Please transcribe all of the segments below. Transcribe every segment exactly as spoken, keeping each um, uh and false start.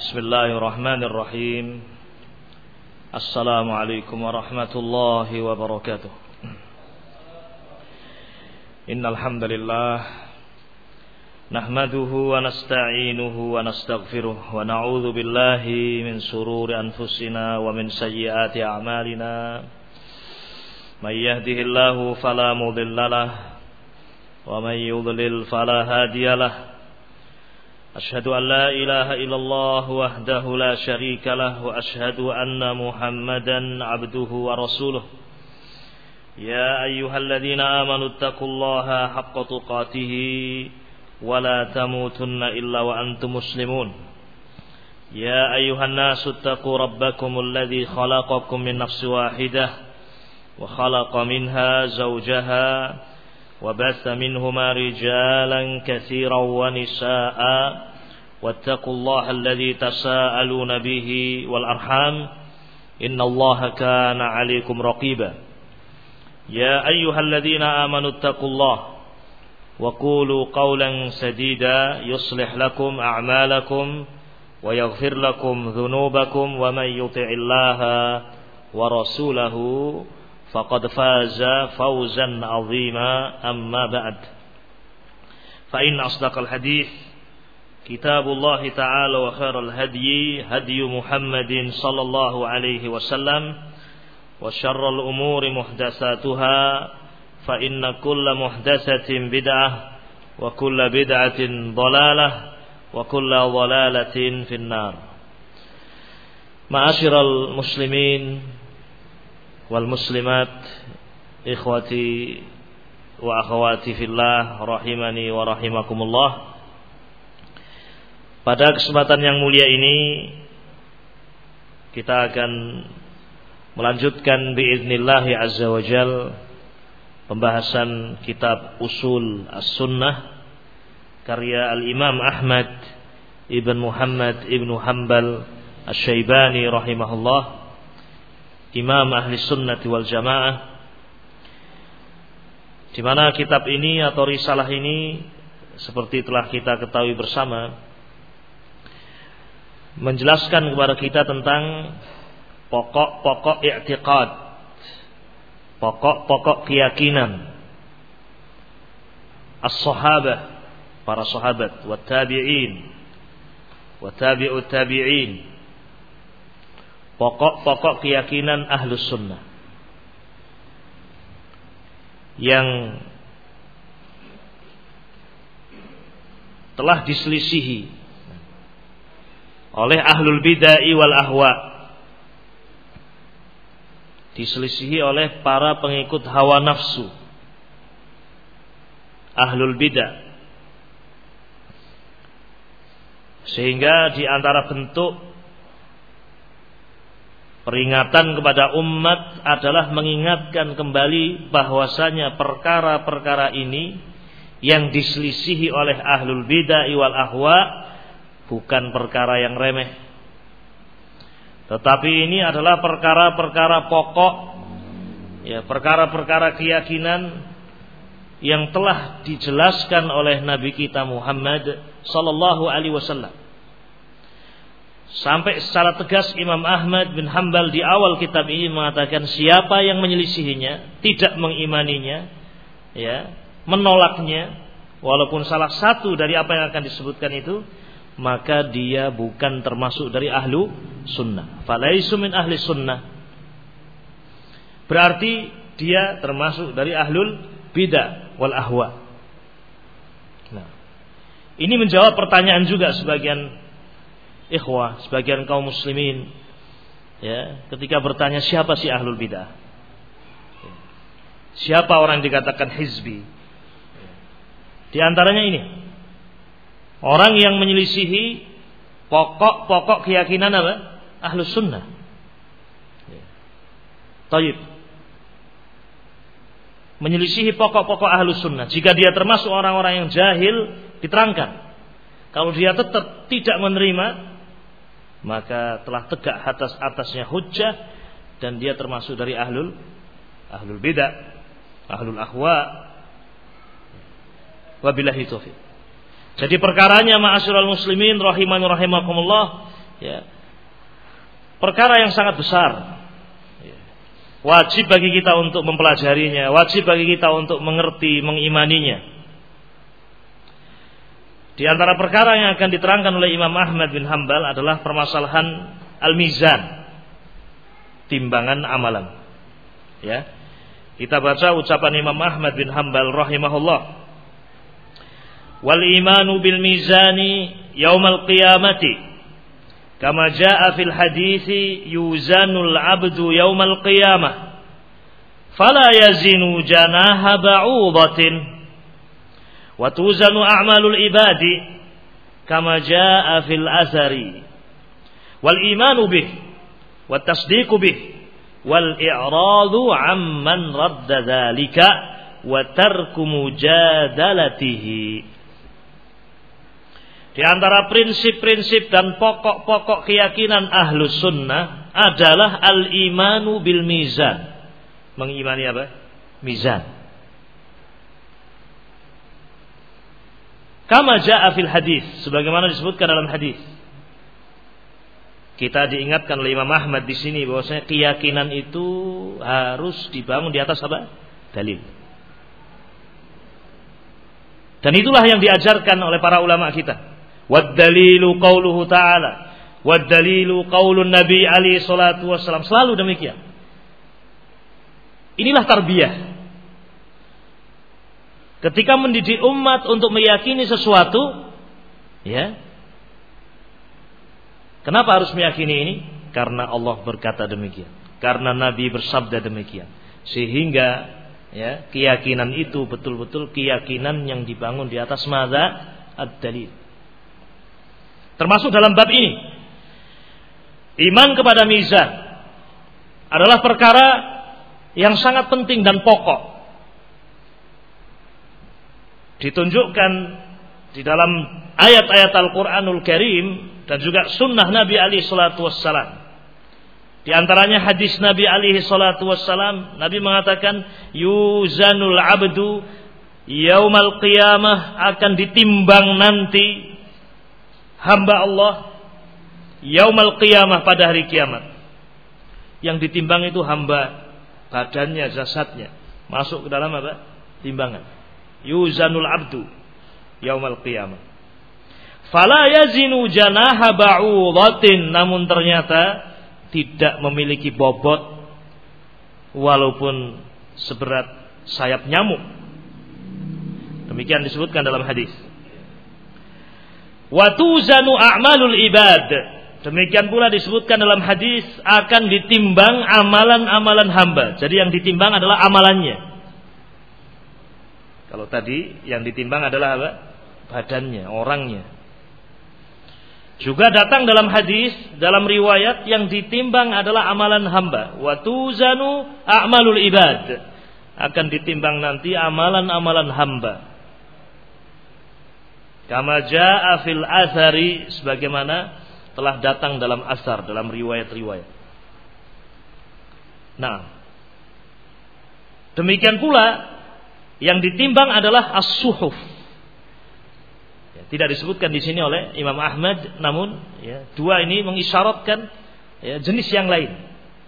Bismillahirrahmanirrahim. Assalamualaikum warahmatullahi wabarakatuh. Innal hamdalillah nahmaduhu wa nasta'inuhu wa nastaghfiruh wa na'udzu billahi min shururi anfusina wa min sayyiati a'malina. May yahdihillahu fala mudilla lahu wa may yudlil fala hadiya lahu. Asyhadu an la ilaha illallah wahdahu la syarika lah wa asyhadu anna Muhammadan abduhu wa rasuluh. Ya ayyuhalladzina amanu taqullaha haqqa tuqatih wa la tamutunna illa wa antum muslimun. Ya ayyuhan nasu taqu rabbakumul ladzi khalaqakum min nafsin wahidah wa khalaqa minha zawjaha wa batha minhuma rijalan katsiran wa nisaa wattaqullaha alladzi tasaaluna bihi wal arham innallaha kana 'alaikum raqiba. Ya ayyuhalladzina amanu taqullaha wa qulu qawlan sadida yuslih lakum a'malakum wa yaghfir lakum dhunubakum wa may yuti'illaha wa rasulahu faqad faza fawzan 'azima. Amma ba'd, fa inna asdaqal hadits kitabullah ta'ala wa khairal hadyi hadyu Muhammadin sallallahu alaihi wasallam wa syarrul umuri muhdatsatuha fa inna kulla muhdatsatin bid'ah wa kulla bid'atin dhalalah wa kulla dhalalatin finnar. Ma'asyiral muslimin wal muslimat, ikhwati wa akhwati fillah rahimani wa rahimakumullah. Pada kesempatan yang mulia ini kita akan melanjutkan biiznillah azza wa jal pembahasan kitab Usul As-Sunnah karya Al-Imam Ahmad ibn Muhammad ibn Hanbal Asy-Syaibani rahimahullah, Imam Ahli Sunnati wal Jamaah, di mana kitab ini atau risalah ini seperti telah kita ketahui bersama menjelaskan kepada kita tentang pokok-pokok i'tiqad, pokok-pokok keyakinan as-sahabah, para sahabat, wa tabi'in, wa tabi'ut tabi'in, pokok-pokok keyakinan Ahlus Sunnah yang telah diselisihi oleh ahlul bid'ah wal ahwa, diselisihi oleh para pengikut hawa nafsu, ahlul bid'ah. Sehingga di antara bentuk peringatan kepada umat adalah mengingatkan kembali bahwasanya perkara-perkara ini yang diselisihi oleh ahlul bid'ah wal ahwa bukan perkara yang remeh, tetapi ini adalah perkara-perkara pokok, ya, perkara-perkara keyakinan yang telah dijelaskan oleh Nabi kita Muhammad sallallahu alaihi wasallam. Sampai secara tegas Imam Ahmad bin Hanbal di awal kitab ini mengatakan siapa yang menyelisihinya, tidak mengimaninya, ya, menolaknya, walaupun salah satu dari apa yang akan disebutkan itu, maka dia bukan termasuk dari ahlu sunnah. Falaisu min ahli sunnah, berarti dia termasuk dari ahlul bidah wal ahwa. Nah, ini menjawab pertanyaan juga sebagian ikhwah, sebagian kaum muslimin, ya, ketika bertanya siapa sih ahlul bidah, siapa orang yang dikatakan hizbi. Di antaranya ini, orang yang menyelisihi pokok-pokok keyakinan apa? Ahlus sunnah. Taib. Menyelisihi pokok-pokok ahlus sunnah. Jika dia termasuk orang-orang yang jahil, diterangkan. Kalau dia tetap tidak menerima, maka telah tegak atas atasnya hujjah dan dia termasuk dari ahlul ahlul bidah, ahlul ahwa. Wabillahi taufiq. Jadi perkaranya ma'asyiral muslimin rahimani rahimakumullah, ya, perkara yang sangat besar. Wajib bagi kita untuk mempelajarinya, wajib bagi kita untuk mengerti, mengimaninya. Di antara perkara yang akan diterangkan oleh Imam Ahmad bin Hanbal adalah permasalahan al-mizan, timbangan amalan. Ya. Kita baca ucapan Imam Ahmad bin Hanbal rahimahullah. Wal imanu bil mizani yaumal qiyamati kama jaa fil hadithi yuzanul abdu yaumal qiyamah fala yazinu janaha ba'udatin wa tuzanu a'malul ibadi kama jaa fil athari wal imanu bih wat tasdiqu bih wal i'radu amman radda dzalika wa tarku mujadalatihi. Di antara prinsip-prinsip dan pokok-pokok keyakinan Ahlus Sunnah adalah al-imanu bil mizan. Mengimani apa? Mizan. Kama jaa fil hadis, sebagaimana disebutkan dalam hadis. Kita diingatkan oleh Imam Ahmad di sini bahwasanya keyakinan itu harus dibangun di atas apa? Dalil. Dan itulah yang diajarkan oleh para ulama kita. Wad dalilu qauluhu ta'ala, wad dalilu qaulun Nabi alaihi salatu wassalam. Selalu demikian. Inilah tarbiyah. Ketika mendidik umat untuk meyakini sesuatu, ya. Kenapa harus meyakini ini? Karena Allah berkata demikian, karena Nabi bersabda demikian, sehingga ya, keyakinan itu betul-betul keyakinan yang dibangun di atas madza ad-dalil. Termasuk dalam bab ini, iman kepada mizan adalah perkara yang sangat penting dan pokok. Ditunjukkan di dalam ayat-ayat Al-Quranul Karim dan juga sunnah Nabi alaihi salatu wassalam. Di antaranya hadis Nabi alaihi salatu wassalam, Nabi mengatakan yuzanul abdu yaumal qiyamah, akan ditimbang nanti hamba Allah yaumal qiyamah, pada hari kiamat. Yang ditimbang itu hamba, badannya, jasadnya, masuk ke dalam apa? Timbangan. Yuzanul abdu yaumal qiyamah. Fala yazinu janaha ba'udatin, namun ternyata tidak memiliki bobot walaupun seberat sayap nyamuk. Demikian disebutkan dalam hadis. Wa tuzanu a'malul ibad, demikian pula disebutkan dalam hadis akan ditimbang amalan-amalan hamba. Jadi yang ditimbang adalah amalannya. Kalau tadi yang ditimbang adalah apa? Badannya, orangnya. Juga datang dalam hadis, dalam riwayat, yang ditimbang adalah amalan hamba. Wa tuzanu a'malul ibad, akan ditimbang nanti amalan-amalan hamba. Kama jaa fil athari, sebagaimana telah datang dalam asar, dalam riwayat-riwayat. Nah, demikian pula yang ditimbang adalah as-suhuf. Ya, tidak disebutkan di sini oleh Imam Ahmad, namun ya, dua ini mengisyaratkan ya, jenis yang lain,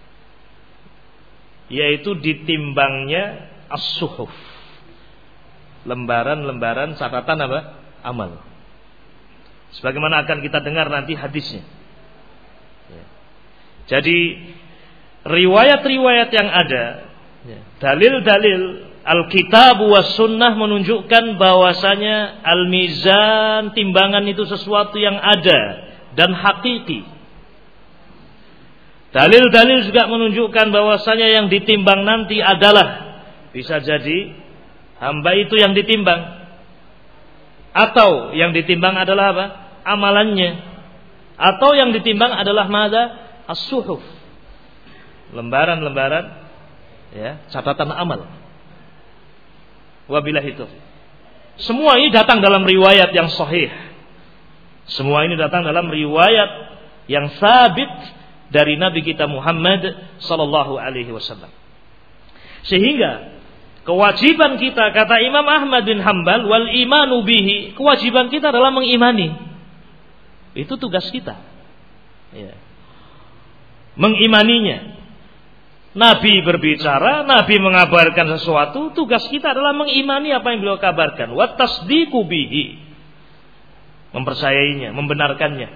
yaitu ditimbangnya as-suhuf, lembaran-lembaran catatan apa? Amal. Sebagaimana akan kita dengar nanti hadisnya. Ya. Jadi riwayat-riwayat yang ada, ya, dalil-dalil Alkitab wa sunnah menunjukkan bahwasanya al-mizan, timbangan itu sesuatu yang ada dan hakiki. Dalil-dalil juga menunjukkan bahwasanya yang ditimbang nanti adalah, bisa jadi hamba itu yang ditimbang, atau yang ditimbang adalah apa? Amalannya, atau yang ditimbang adalah madza? As-suhuf, lembaran-lembaran ya, catatan amal. Wabillahi taufiq. Semua ini datang dalam riwayat yang sahih. Semua ini datang dalam riwayat yang sabit dari Nabi kita Muhammad sallallahu alaihi wasallam. Sehingga kewajiban kita, kata Imam Ahmad bin Hanbal, wal imanu bihi, kewajiban kita adalah mengimani. Itu tugas kita. Ya. Mengimaninya. Nabi berbicara, Nabi mengabarkan sesuatu, tugas kita adalah mengimani apa yang beliau kabarkan. Wa tasdiqu bihi. Mempercayainya, membenarkannya.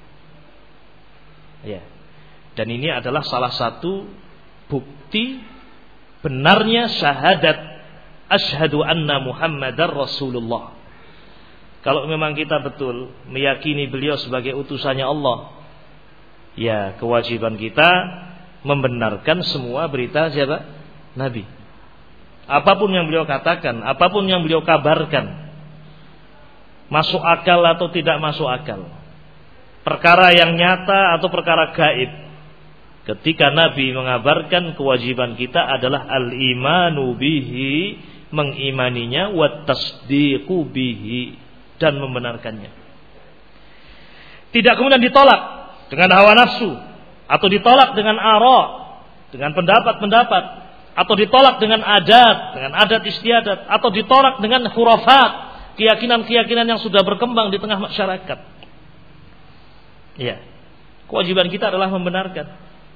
Ya. Dan ini adalah salah satu bukti benarnya syahadat asyhadu anna Muhammadar Rasulullah. Kalau memang kita betul meyakini beliau sebagai utusannya Allah, ya kewajiban kita membenarkan semua berita siapa? Nabi. Apapun yang beliau katakan, apapun yang beliau kabarkan, masuk akal atau tidak masuk akal, perkara yang nyata atau perkara gaib, ketika Nabi mengabarkan, kewajiban kita adalah al-imanu bihi, mengimaninya, wa tasdiqu bihi, dan membenarkannya. Tidak kemudian ditolak dengan hawa nafsu, atau ditolak dengan ara, dengan pendapat-pendapat, atau ditolak dengan adat, dengan adat istiadat, atau ditolak dengan khurafat, keyakinan-keyakinan yang sudah berkembang di tengah masyarakat. Ya, kewajiban kita adalah membenarkan.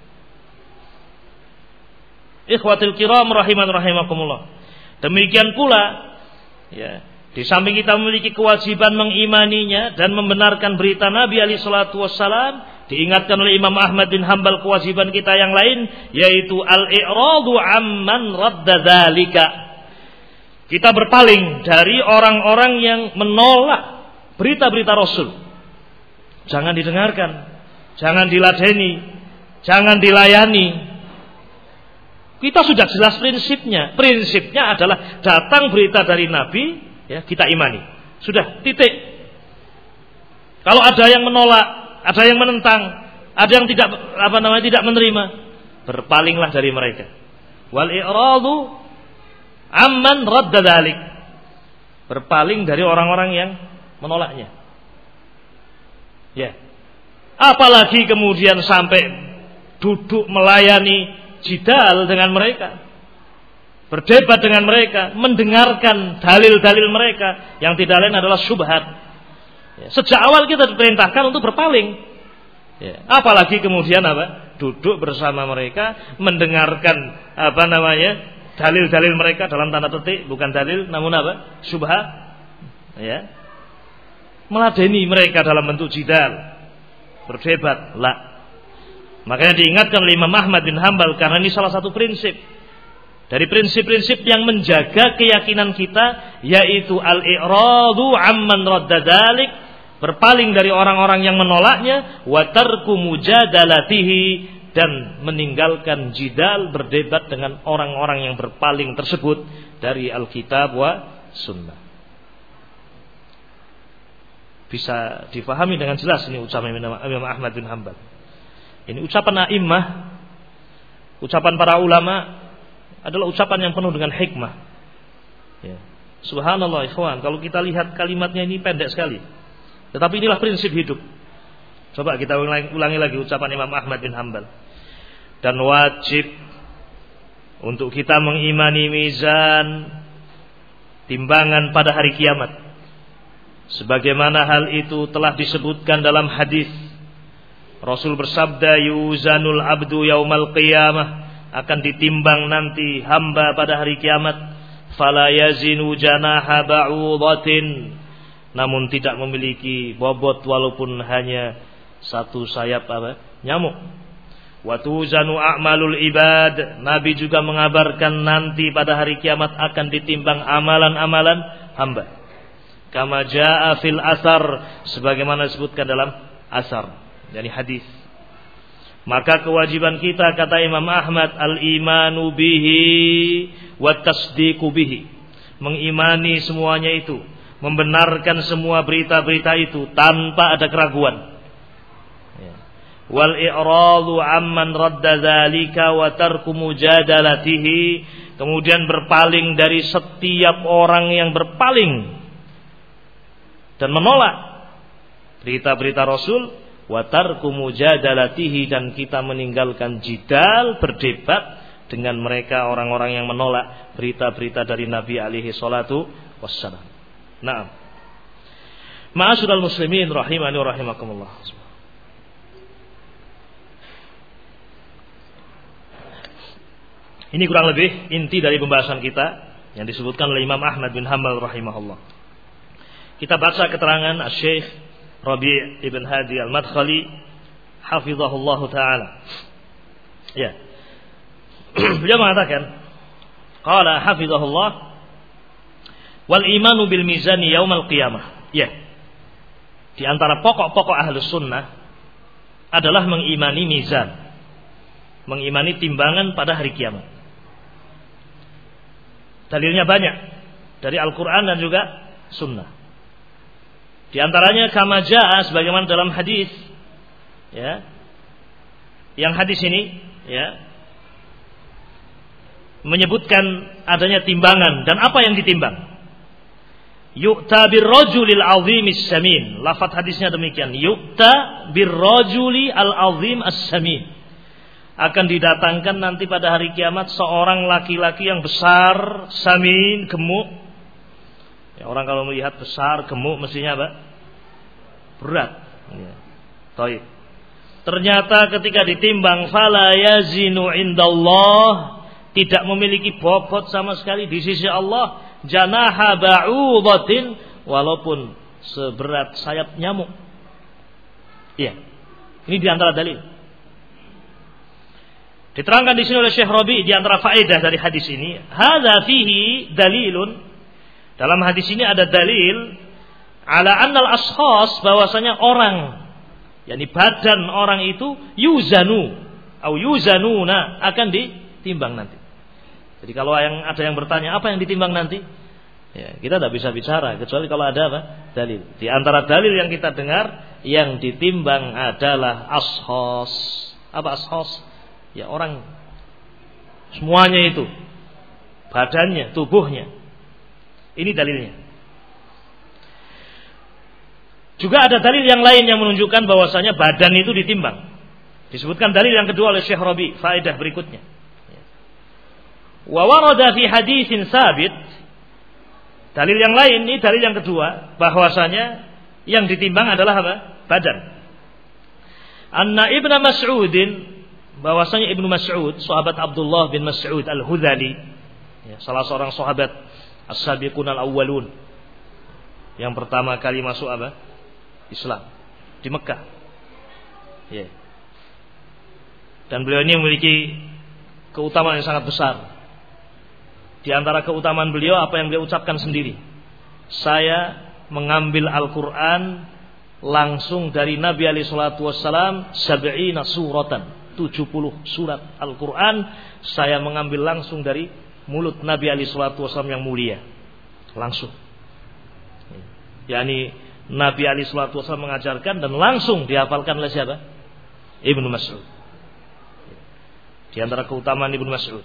Ikhwatul kiram rahiman rahimakumullah. Demikian pula, ya, di samping kita memiliki kewajiban mengimaninya dan membenarkan berita Nabi alaihi salatu wassalam, diingatkan oleh Imam Ahmad bin Hanbal kewajiban kita yang lain, yaitu al-i'radu amman radda dzalika. Kita berpaling dari orang-orang yang menolak berita-berita Rasul. Jangan didengarkan, jangan diladeni, jangan dilayani. Kita sudah jelas prinsipnya. Prinsipnya adalah datang berita dari Nabi, ya, kita imani. Sudah, titik. Kalau ada yang menolak, ada yang menentang, ada yang tidak apa namanya tidak menerima, berpalinglah dari mereka. Wal i'radu amman radda dzalik. Berpaling dari orang-orang yang menolaknya. Ya. Apalagi kemudian sampai duduk melayani, jidal dengan mereka, berdebat dengan mereka, mendengarkan dalil-dalil mereka yang tidak lain adalah syubhat. Ya, sejak awal kita diperintahkan untuk berpaling. Ya, apalagi kemudian apa? Duduk bersama mereka, mendengarkan apa namanya? Dalil-dalil mereka dalam tanda petik, bukan dalil namun apa? Syubhat. Ya. Meladeni mereka dalam bentuk jidal, berdebat, la. Makanya diingatkan oleh Imam Ahmad bin Hanbal, karena ini salah satu prinsip dari prinsip-prinsip yang menjaga keyakinan kita, yaitu al-i'radu amman radda dzalik, berpaling dari orang-orang yang menolaknya, wa tarku mujadalatihi, dan meninggalkan jidal, berdebat dengan orang-orang yang berpaling tersebut dari Alkitab wa Sunnah. Bisa difahami dengan jelas ini ucapan Imam Ahmad bin Hanbal. Ini ucapan a'immah, ucapan para ulama, adalah ucapan yang penuh dengan hikmah. Ya. Subhanallah ikhwan, kalau kita lihat kalimatnya ini pendek sekali, tetapi inilah prinsip hidup. Coba kita ulangi, ulangi lagi ucapan Imam Ahmad bin Hanbal. Dan wajib untuk kita mengimani mizan, timbangan pada hari kiamat, sebagaimana hal itu telah disebutkan dalam hadis. Rasul bersabda, yuzanul abdu yaumal qiyamah, akan ditimbang nanti hamba pada hari kiamat, fala yazinu janaha ba'udatin, namun tidak memiliki bobot walaupun hanya satu sayap apa? Nyamuk. Wa tuzanu a'malul ibad, Nabi juga mengabarkan nanti pada hari kiamat akan ditimbang amalan-amalan hamba. Kama jaa fil asar, sebagaimana disebutkan dalam asar, dari hadis. Maka kewajiban kita, kata Imam Ahmad, al-imanu bihi wa tasdiqu bihi, mengimani semuanya itu, membenarkan semua berita-berita itu tanpa ada keraguan. Ya. Wal i'radu amman radda dzalika wa tarku mujadalatihi, kemudian berpaling dari setiap orang yang berpaling dan menolak berita-berita Rasul, wa tarku mujadalatihi, dan kita meninggalkan jidal, berdebat dengan mereka orang-orang yang menolak berita-berita dari Nabi alaihi salatu wassalam. Naam. Ma'asyiral muslimin rahimani wa rahimakumullah. Ini kurang lebih inti dari pembahasan kita yang disebutkan oleh Imam Ahmad bin Hanbal rahimahullah. Kita baca keterangan Syekh Rabi' ibn Hadi al-Madkhali hafizahullah ta'ala. Ya. Beliau mengatakan, qala hafizahullah wal imanu bil mizani yaumal qiyamah. Ya. Di antara pokok-pokok Ahlus Sunnah adalah mengimani mizan, mengimani timbangan pada hari kiamat. Dalilnya banyak dari Al-Quran dan juga Sunnah. Di antaranya kama jaa sebagaimana dalam hadis, ya, yang hadis ini, ya, menyebutkan adanya timbangan dan apa yang ditimbang. Yu'ta birrajulil azimis samin. Lafaz hadisnya demikian. Yu'ta birrajuli al-azim as-samin. Akan didatangkan nanti pada hari kiamat seorang laki-laki yang besar, samin, gemuk. Ya, orang kalau melihat besar, gemuk mestinya apa? Berat. Ya. Taib. Ternyata ketika ditimbang fala yazinu indallah, tidak memiliki bobot sama sekali di sisi Allah, janaha ba'udatin, walaupun seberat sayap nyamuk. Iya. Ini di antara dalil. Diterangkan di sini oleh Syekh Rabi' di antara faedah dari hadis ini, hadza fihi dalilun. Dalam hadis ini ada dalil ala annal ashkhas, bahwasanya orang, yakni badan orang itu yuzanu atau yuzanuna, akan ditimbang nanti. Jadi kalau yang ada yang bertanya apa yang ditimbang nanti, ya, kita tidak bisa bicara kecuali kalau ada apa? Dalil. Di antara dalil yang kita dengar, yang ditimbang adalah ashkhas. Apa ashkhas? Ya, orang semuanya itu, badannya, tubuhnya. Ini dalilnya. Juga ada dalil yang lain yang menunjukkan bahwasanya badan itu ditimbang. Disebutkan dalil yang kedua oleh Syekh Rabi', faedah berikutnya. Wa warada fi haditsin sabit. Dalil yang lain, ini dalil yang kedua, bahwasanya yang ditimbang adalah apa? Badan. Anna Ibnu Mas'udin, bahwasanya Ibnu Mas'ud, sahabat Abdullah bin Mas'ud al-Hudhali, ya, salah seorang sahabat as-sabiqun al-awwalun, yang pertama kali masuk apa? Islam di Mekah. Ya. Dan beliau ini memiliki keutamaan yang sangat besar. Di antara keutamaan beliau apa yang beliau ucapkan sendiri, saya mengambil Al-Quran langsung dari Nabi alaihi salatu wassalam sab'ina suratan, tujuh puluh surat Al-Quran saya mengambil langsung dari mulut Nabi alaihi salatu wassalam yang mulia. Langsung. Yani Nabi alaihi salatu wassalam mengajarkan dan langsung dihafalkan oleh siapa? Ibnu Mas'ud. Di antara keutamaan Ibnu Mas'ud.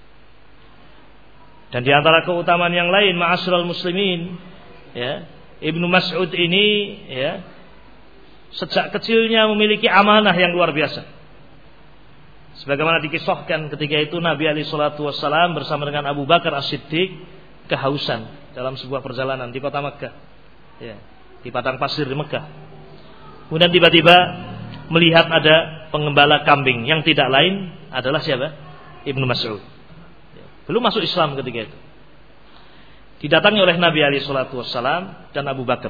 Dan di antara keutamaan yang lain, ma'asyiral muslimin, ya, Ibnu Mas'ud ini, ya, sejak kecilnya memiliki amanah yang luar biasa. Sebagaimana dikisahkan ketika itu Nabi alaihi salatu wassalam bersama dengan Abu Bakar As-Siddiq kehausan dalam sebuah perjalanan di kota Mekah, ya, di padang pasir di Mekah. Kemudian tiba-tiba melihat ada penggembala kambing yang tidak lain adalah siapa? Ibnu Mas'ud. Belum masuk Islam ketika itu. Didatangi oleh Nabi alaihi salatu wassalam dan Abu Bakar.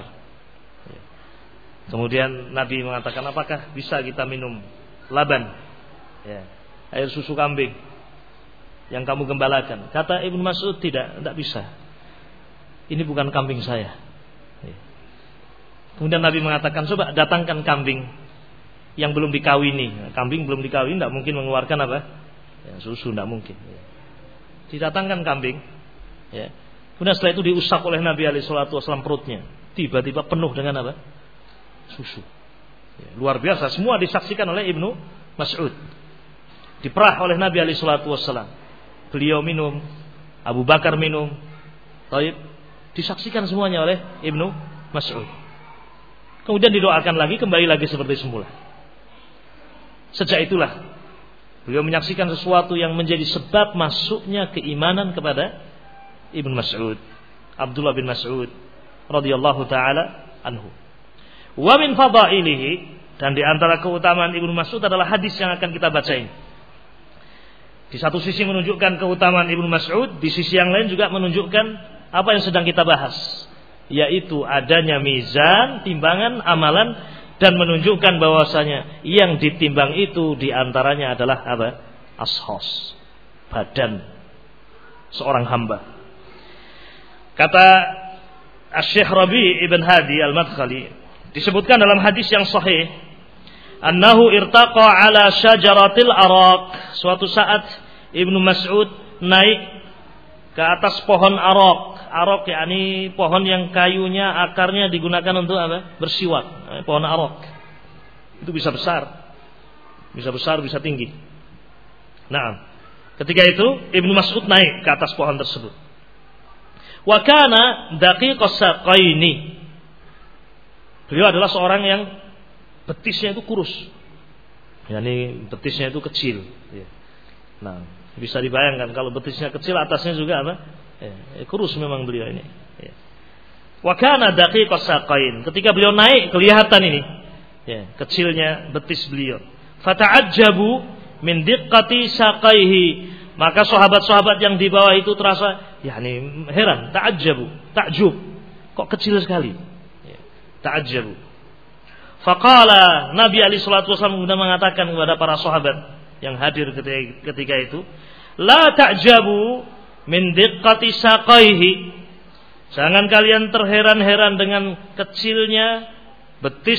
Kemudian Nabi mengatakan, apakah bisa kita minum laban, ya, air susu kambing yang kamu gembalakan? Kata Ibnu Mas'ud, tidak, tidak bisa. Ini bukan kambing saya. Kemudian Nabi mengatakan, coba datangkan kambing yang belum dikawini. Kambing belum dikawini tidak mungkin mengeluarkan apa? Ya, susu, tidak mungkin. Didatangkan kambing, ya. Kemudian setelah itu diusap oleh Nabi alaihi salatu wasallam perutnya. Tiba-tiba penuh dengan apa? Susu. Ya, luar biasa. Semua disaksikan oleh Ibnu Mas'ud. Diperah oleh Nabi alaihi salatu wasallam. Beliau minum, Abu Bakar minum. Taib. Disaksikan semuanya oleh Ibnu Mas'ud. Kemudian didoakan lagi, kembali lagi seperti semula. Sejak itulah beliau menyaksikan sesuatu yang menjadi sebab masuknya keimanan kepada Ibnu Mas'ud, Abdullah bin Mas'ud radhiyallahu taala anhu. Wa min fadailihi, dan di antara keutamaan Ibnu Mas'ud adalah hadis yang akan kita baca ini. Di satu sisi menunjukkan keutamaan Ibnu Mas'ud, di sisi yang lain juga menunjukkan apa yang sedang kita bahas, yaitu adanya mizan, timbangan amalan, dan menunjukkan bahwasanya yang ditimbang itu diantaranya adalah apa? Ashos, badan seorang hamba. Kata Asy-Syaikh Rabi' Ibn Hadi Al-Madkhali, disebutkan dalam hadis yang sahih, annahu irtaqa ala syajaratil araq. Suatu saat Ibnu Mas'ud naik ke atas pohon araq. Araq yakni pohon yang kayunya, akarnya digunakan untuk apa? Bersiwak. Pohon araq. Itu bisa besar. Bisa besar, bisa tinggi. Nah, ketika itu Ibnu Mas'ud naik ke atas pohon tersebut. Wa kana daqiqas saqaini. Beliau adalah seorang yang betisnya itu kurus, yakni betisnya itu kecil. Nah, bisa dibayangkan kalau betisnya kecil, atasnya juga apa? Ya, kurus memang beliau ini. Wa kana daqiqas saqain. Ketika beliau naik kelihatan ini, ya, kecilnya betis beliau. Fata'ajjabu min diqqati saqaihi. Maka sahabat-sahabat yang di bawah itu terasa, yakni heran, ta'ajjabu, takjub. Kok kecil sekali? Ya, ta'ajjabu. Faqala Nabi alaihi salatu wasallam sudah mengatakan kepada para sahabat yang hadir ketika, ketika itu, la ta'jabu min diqqati saqaihi. Jangan kalian terheran-heran dengan kecilnya betis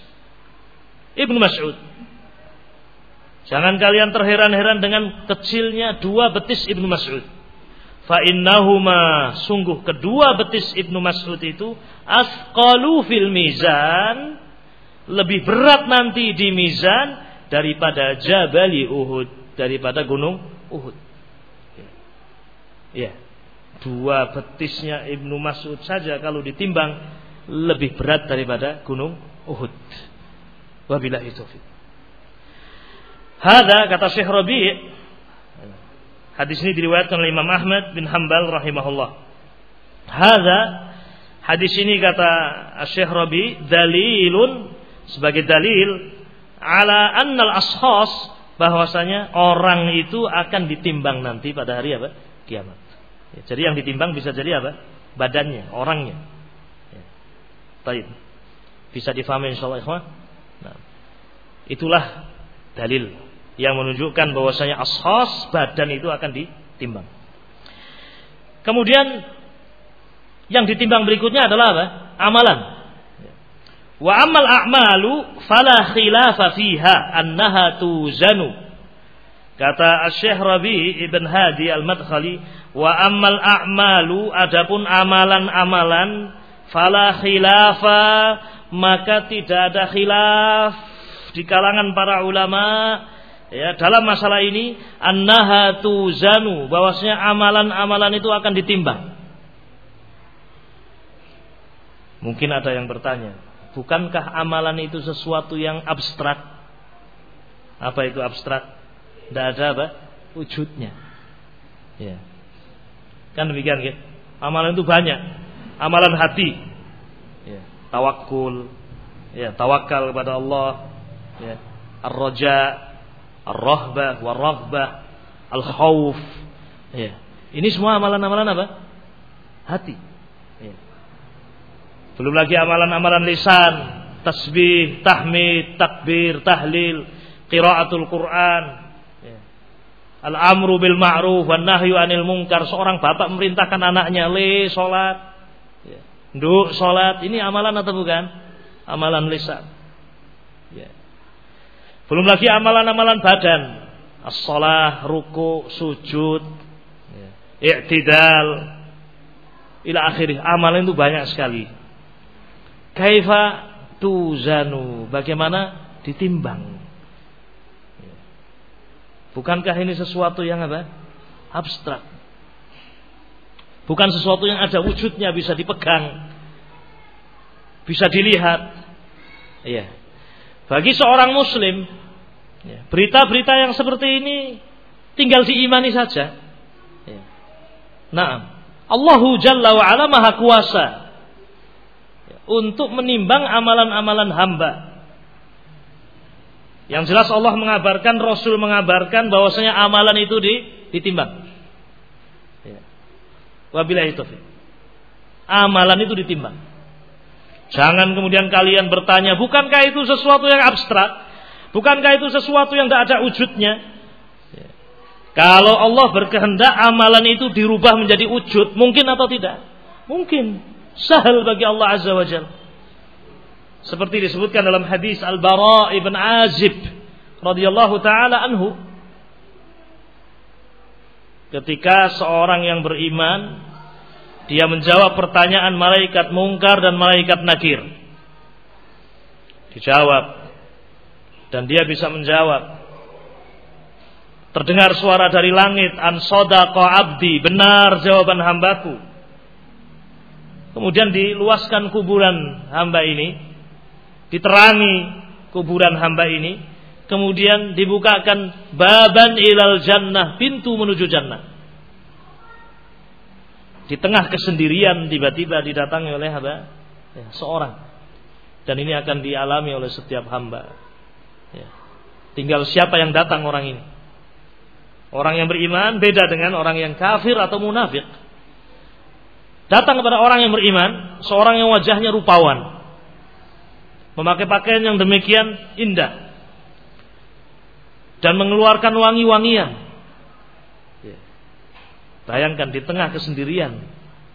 Ibnu Mas'ud. Jangan kalian terheran-heran dengan kecilnya dua betis Ibnu Mas'ud. Fa innahuma, sungguh kedua betis Ibnu Mas'ud itu asqalu fil mizan, lebih berat nanti di mizan daripada Jabali Uhud, daripada gunung Uhud. Ya, dua betisnya Ibnu Mas'ud saja kalau ditimbang lebih berat daripada gunung Uhud. Wabillahi taufiq. Hada, kata Syekh Rabi', hadis ini diriwayatkan oleh Imam Ahmad bin Hanbal rahimahullah. Hada, hadis ini kata Syekh Rabi' dalilun, sebagai dalil ala annal ashas, bahwasanya orang itu akan ditimbang nanti pada hari apa? Kiamat. Ya, jadi yang ditimbang bisa jadi apa? Badannya, orangnya. Ya. Baik. Bisa difahami insyaallah ikhwan. Nah, itulah dalil yang menunjukkan bahwasanya ashas, badan itu akan ditimbang. Kemudian yang ditimbang berikutnya adalah apa? Amalan. Wa amal a'malu fala khilafa fiha annaha tuzanu. Kata Asy-Syaikh Rabi' Ibn Hadi Al-Madkhali, wa amal a'malu, adapun amalan-amalan, fala khilafa, maka tidak ada khilaf di kalangan para ulama, ya, dalam masalah ini, annaha tuzanu, bahwasanya amalan-amalan itu akan ditimbang. Mungkin ada yang bertanya, bukankah amalan itu sesuatu yang abstrak? Apa itu abstrak? Tidak ada apa? Wujudnya. Ya. Kan demikian kan? Amalan itu banyak. Amalan hati, ya, tawakul, ya, tawakal kepada Allah, ya, ar-raja, ar-rahbah, war-raghbah, al-khauf. Ya. Ini semua amalan-amalan apa? Hati. Ya. Belum lagi amalan-amalan lisan, tasbih, tahmid, takbir, tahlil, qiraatul Quran, ya, al-amru bil ma'ruf wan nahyu 'anil munkar. Seorang bapak memerintahkan anaknya, "Le, salat." Ya. Nduk salat. Ini amalan atau bukan? Amalan lisan. Ya. Belum lagi amalan-amalan badan, as-shalah, ruku', sujud, ya, i'tidal, ila akhirih. Amalan itu banyak sekali. Kaifa tuzanu, bagaimana ditimbang? Bukankah ini sesuatu yang apa? Abstrak. Bukan sesuatu yang ada wujudnya, bisa dipegang, bisa dilihat. Iya. Bagi seorang muslim, berita-berita yang seperti ini tinggal diimani saja. Nah, Allahu Jalla wa Ala Maha Kuasa untuk menimbang amalan-amalan hamba. Yang jelas Allah mengabarkan, Rasul mengabarkan bahwasanya amalan itu ditimbang. Ya. Wabillahi taufiq. Amalan itu ditimbang. Jangan kemudian kalian bertanya, bukankah itu sesuatu yang abstrak? Bukankah itu sesuatu yang tidak ada wujudnya? Ya. Kalau Allah berkehendak amalan itu dirubah menjadi wujud, mungkin atau tidak? Mungkin. Sahal bagi Allah Azza wa Jalla. Seperti disebutkan dalam hadis Al-Bara' ibn Azib radhiyallahu taala anhu, ketika seorang yang beriman dia menjawab pertanyaan malaikat Munkar dan malaikat Nakir. Dijawab dan dia bisa menjawab. Terdengar suara dari langit, an sadaqa abdi, benar jawaban hambaku. Kemudian diluaskan kuburan hamba ini, diterangi kuburan hamba ini, kemudian dibukakan baban ilal jannah, pintu menuju jannah. Di tengah kesendirian tiba-tiba didatangi oleh hamba ya, seorang, dan ini akan dialami oleh setiap hamba ya. Tinggal siapa yang datang orang ini. Orang yang beriman beda dengan orang yang kafir atau munafik. Datang kepada orang yang beriman seorang yang wajahnya rupawan, memakai pakaian yang demikian indah dan mengeluarkan wangi-wangian. Bayangkan di tengah kesendirian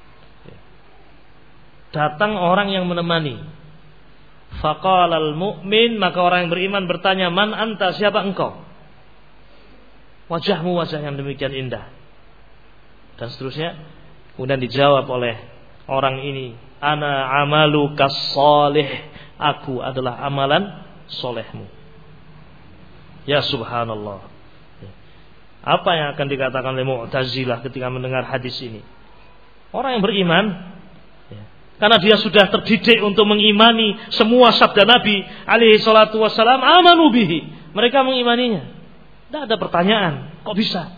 datang orang yang menemani. Faqalal mu'min, maka orang yang beriman bertanya, man anta, siapa engkau? Wajahmu wajah yang demikian indah, dan seterusnya. Kemudian dijawab oleh orang ini, ana amalu kas-salih, aku adalah amalan solehmu. Ya subhanallah. Apa yang akan dikatakan oleh Mu'tazilah ketika mendengar hadis ini? Orang yang beriman ya, karena dia sudah terdidik untuk mengimani semua sabda Nabi alaihi salatu wassalam, amanu bihi, mereka mengimaninya. Tidak ada pertanyaan, kok bisa?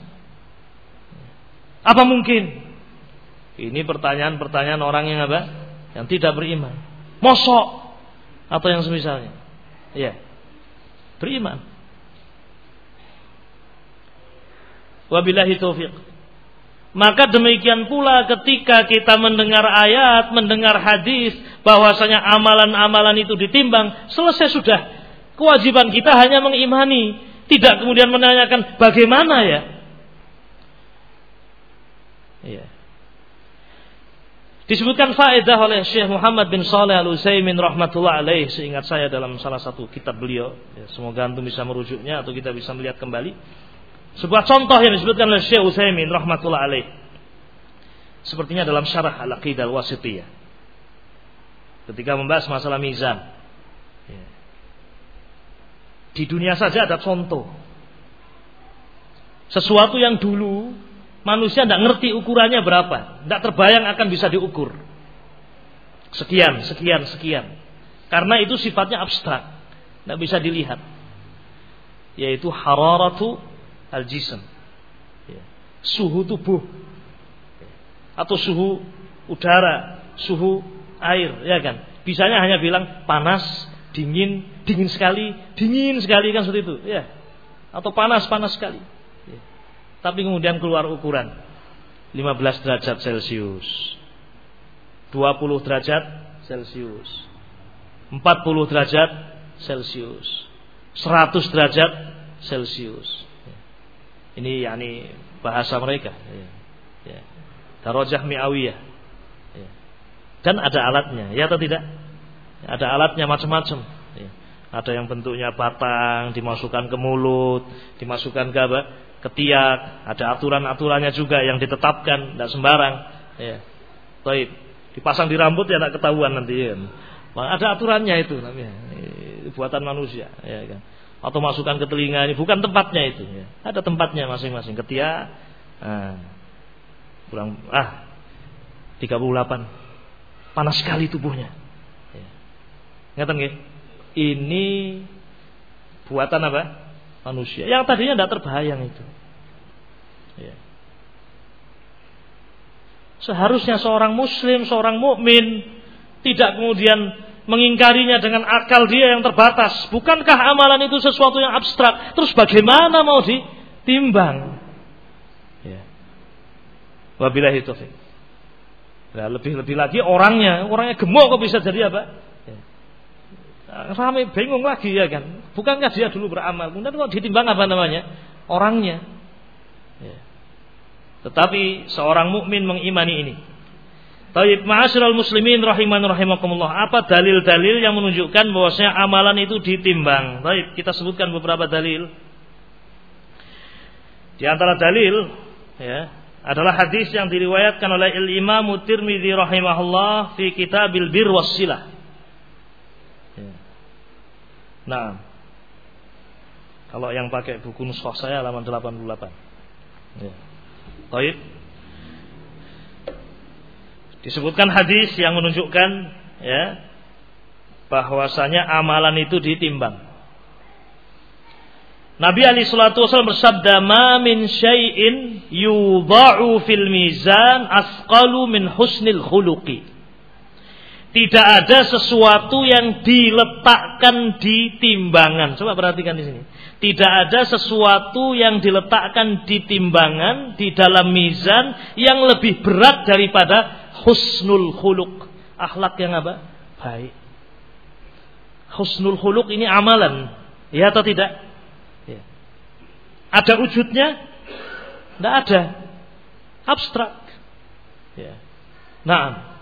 Apa mungkin? Ini pertanyaan-pertanyaan orang yang apa? Yang tidak beriman. Mosok atau yang semisalnya. Ya. Beriman. Wabillahi taufiq. Maka demikian pula ketika kita mendengar ayat, mendengar hadis bahwasanya amalan-amalan itu ditimbang, selesai sudah. Kewajiban kita hanya mengimani, tidak kemudian menanyakan bagaimana ya. Iya. Disebutkan faedah oleh Syekh Muhammad bin Shalih Al-Utsaimin rahmatullah alaih, seingat saya dalam salah satu kitab beliau. Ya, semoga antum bisa merujuknya atau kita bisa melihat kembali. Sebuah contoh yang disebutkan oleh Syekh Utsaimin rahmatullah alaih, sepertinya dalam syarah Al-Aqidah Al-Wasithiyah, ketika membahas masalah mizan. Di dunia saja ada contoh. Sesuatu yang dulu manusia tidak ngerti ukurannya berapa, tidak terbayang akan bisa diukur. Sekian, sekian, sekian. Karena itu sifatnya abstrak, tidak bisa dilihat. Yaitu hararatu al-jism, suhu tubuh atau suhu udara, suhu air, ya kan? Bisanya hanya bilang panas, dingin, dingin sekali, dingin sekali, kan seperti itu, ya. Atau panas, panas sekali. Ya. Tapi kemudian keluar ukuran lima belas derajat Celcius, dua puluh derajat Celcius, empat puluh derajat Celcius, seratus derajat Celcius. Ini yakni bahasa mereka. Ya. Ya. Darajah mi'awiyah. Ya. Dan ada alatnya, ya atau tidak? Ada alatnya macam-macam. Ya. Ada yang bentuknya batang, dimasukkan ke mulut, dimasukkan ke apa? Ketiak. Ada aturan-aturannya juga yang ditetapkan, tidak sembarang. Ya. Baik. Dipasang di rambut ya tidak ketahuan nanti. Ya. Ada aturannya itu namanya. Buatan manusia. Ya kan. Atau masukkan ke telinga, ini bukan tempatnya itu. Ya. Ada tempatnya masing-masing. Ketiak. Nah, kurang ah tiga puluh delapan. Panas sekali tubuhnya. Ya. Ngerti nggih? Ini buatan apa? Manusia. Yang tadinya tidak terbayang itu. Ya. Seharusnya seorang muslim, seorang mukmin tidak kemudian mengingkarinya dengan akal dia yang terbatas. Bukankah amalan itu sesuatu yang abstrak? Terus bagaimana mau ditimbang? Ya. Wabillahi taufiq. Nah, lebih-lebih lagi orangnya, orangnya gemuk kok bisa jadi apa? Ya. Ramai bingung lagi ya kan. Bukankah dia dulu beramal? Kemudian kok ditimbang apa namanya? Orangnya. Ya. Tetapi seorang mukmin mengimani ini. Taib ma'asyiral muslimin rahiman rahimakumullah. Apa dalil-dalil yang menunjukkan bahwasanya amalan itu ditimbang? Taib, kita sebutkan beberapa dalil. Di antara dalil ya, adalah hadis yang diriwayatkan oleh Imam Tirmidzi rahimahullah fi Kitabil Bir Wassilah. Ya. Nah, kalau yang pakai buku nuskhah saya halaman delapan puluh delapan. Ya. Taib. Disebutkan hadis yang menunjukkan ya bahwasanya amalan itu ditimbang. Nabi alaihi salatu wasallam bersabda, "Ma min syai'in yudha'u fil mizan asqalu min husnil khuluqi." Tidak ada sesuatu yang diletakkan di timbangan. Coba perhatikan di sini. Tidak ada sesuatu yang diletakkan di timbangan di dalam mizan yang lebih berat daripada husnul khuluq, akhlak yang apa? Baik. Husnul khuluq ini amalan, ya atau tidak? Ya. Ada wujudnya? Tidak ada. Abstrak. Ya. Nah,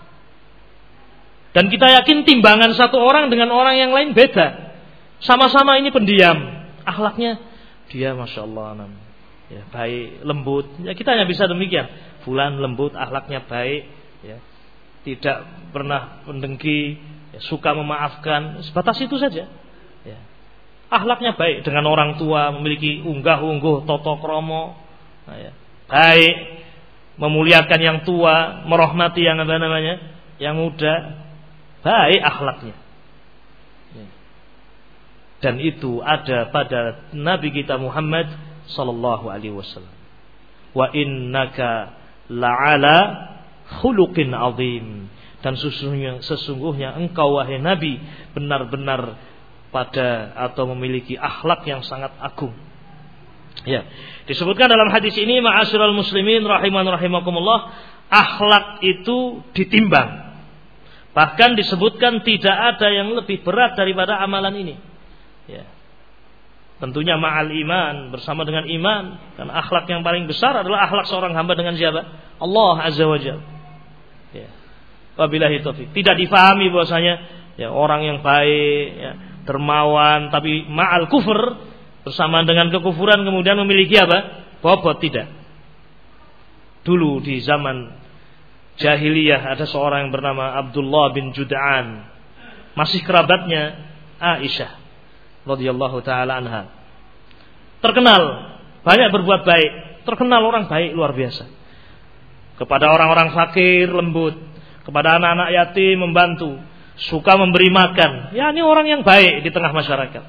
dan kita yakin timbangan satu orang dengan orang yang lain beda. Sama-sama ini pendiam, akhlaknya dia masya Allah, ya, baik, lembut. Ya, kita hanya bisa demikian. Fulan lembut, akhlaknya baik. Ya, tidak pernah mendengki, ya, suka memaafkan, sebatas itu saja. Ya. Akhlaknya baik dengan orang tua, memiliki unggah-ungguh, toto kromo, nah, ya. Baik, memuliakan yang tua, merahmati yang apa namanya, yang muda, baik akhlaknya. Ya. Dan itu ada pada Nabi kita Muhammad sallallahu alaihi wasallam. Wa innaka la'ala khuluqin azim, dan sesungguhnya, sesungguhnya engkau wahai Nabi benar-benar pada atau memiliki akhlak yang sangat agung. Ya, disebutkan dalam hadis ini ma'asyiral muslimin rahiman rahimakumullah, akhlak itu ditimbang. Bahkan disebutkan tidak ada yang lebih berat daripada amalan ini. Ya. Tentunya ma'al iman, bersama dengan iman, dan akhlak yang paling besar adalah akhlak seorang hamba dengan siapa? Allah Azza wa Jalla. Ya. Wabillahi taufik. Tidak difahami bahwasanya ya orang yang baik, ya, dermawan, tapi ma'al kufur, bersama dengan kekufuran kemudian memiliki apa? Bobot, tidak. Dulu di zaman jahiliyah ada seorang yang bernama Abdullah bin Jud'an, masih kerabatnya Aisyah radhiyallahu taala anha. Terkenal banyak berbuat baik, terkenal orang baik luar biasa. Kepada orang-orang fakir lembut, kepada anak-anak yatim membantu, suka memberi makan. Ya, ini orang yang baik di tengah masyarakat.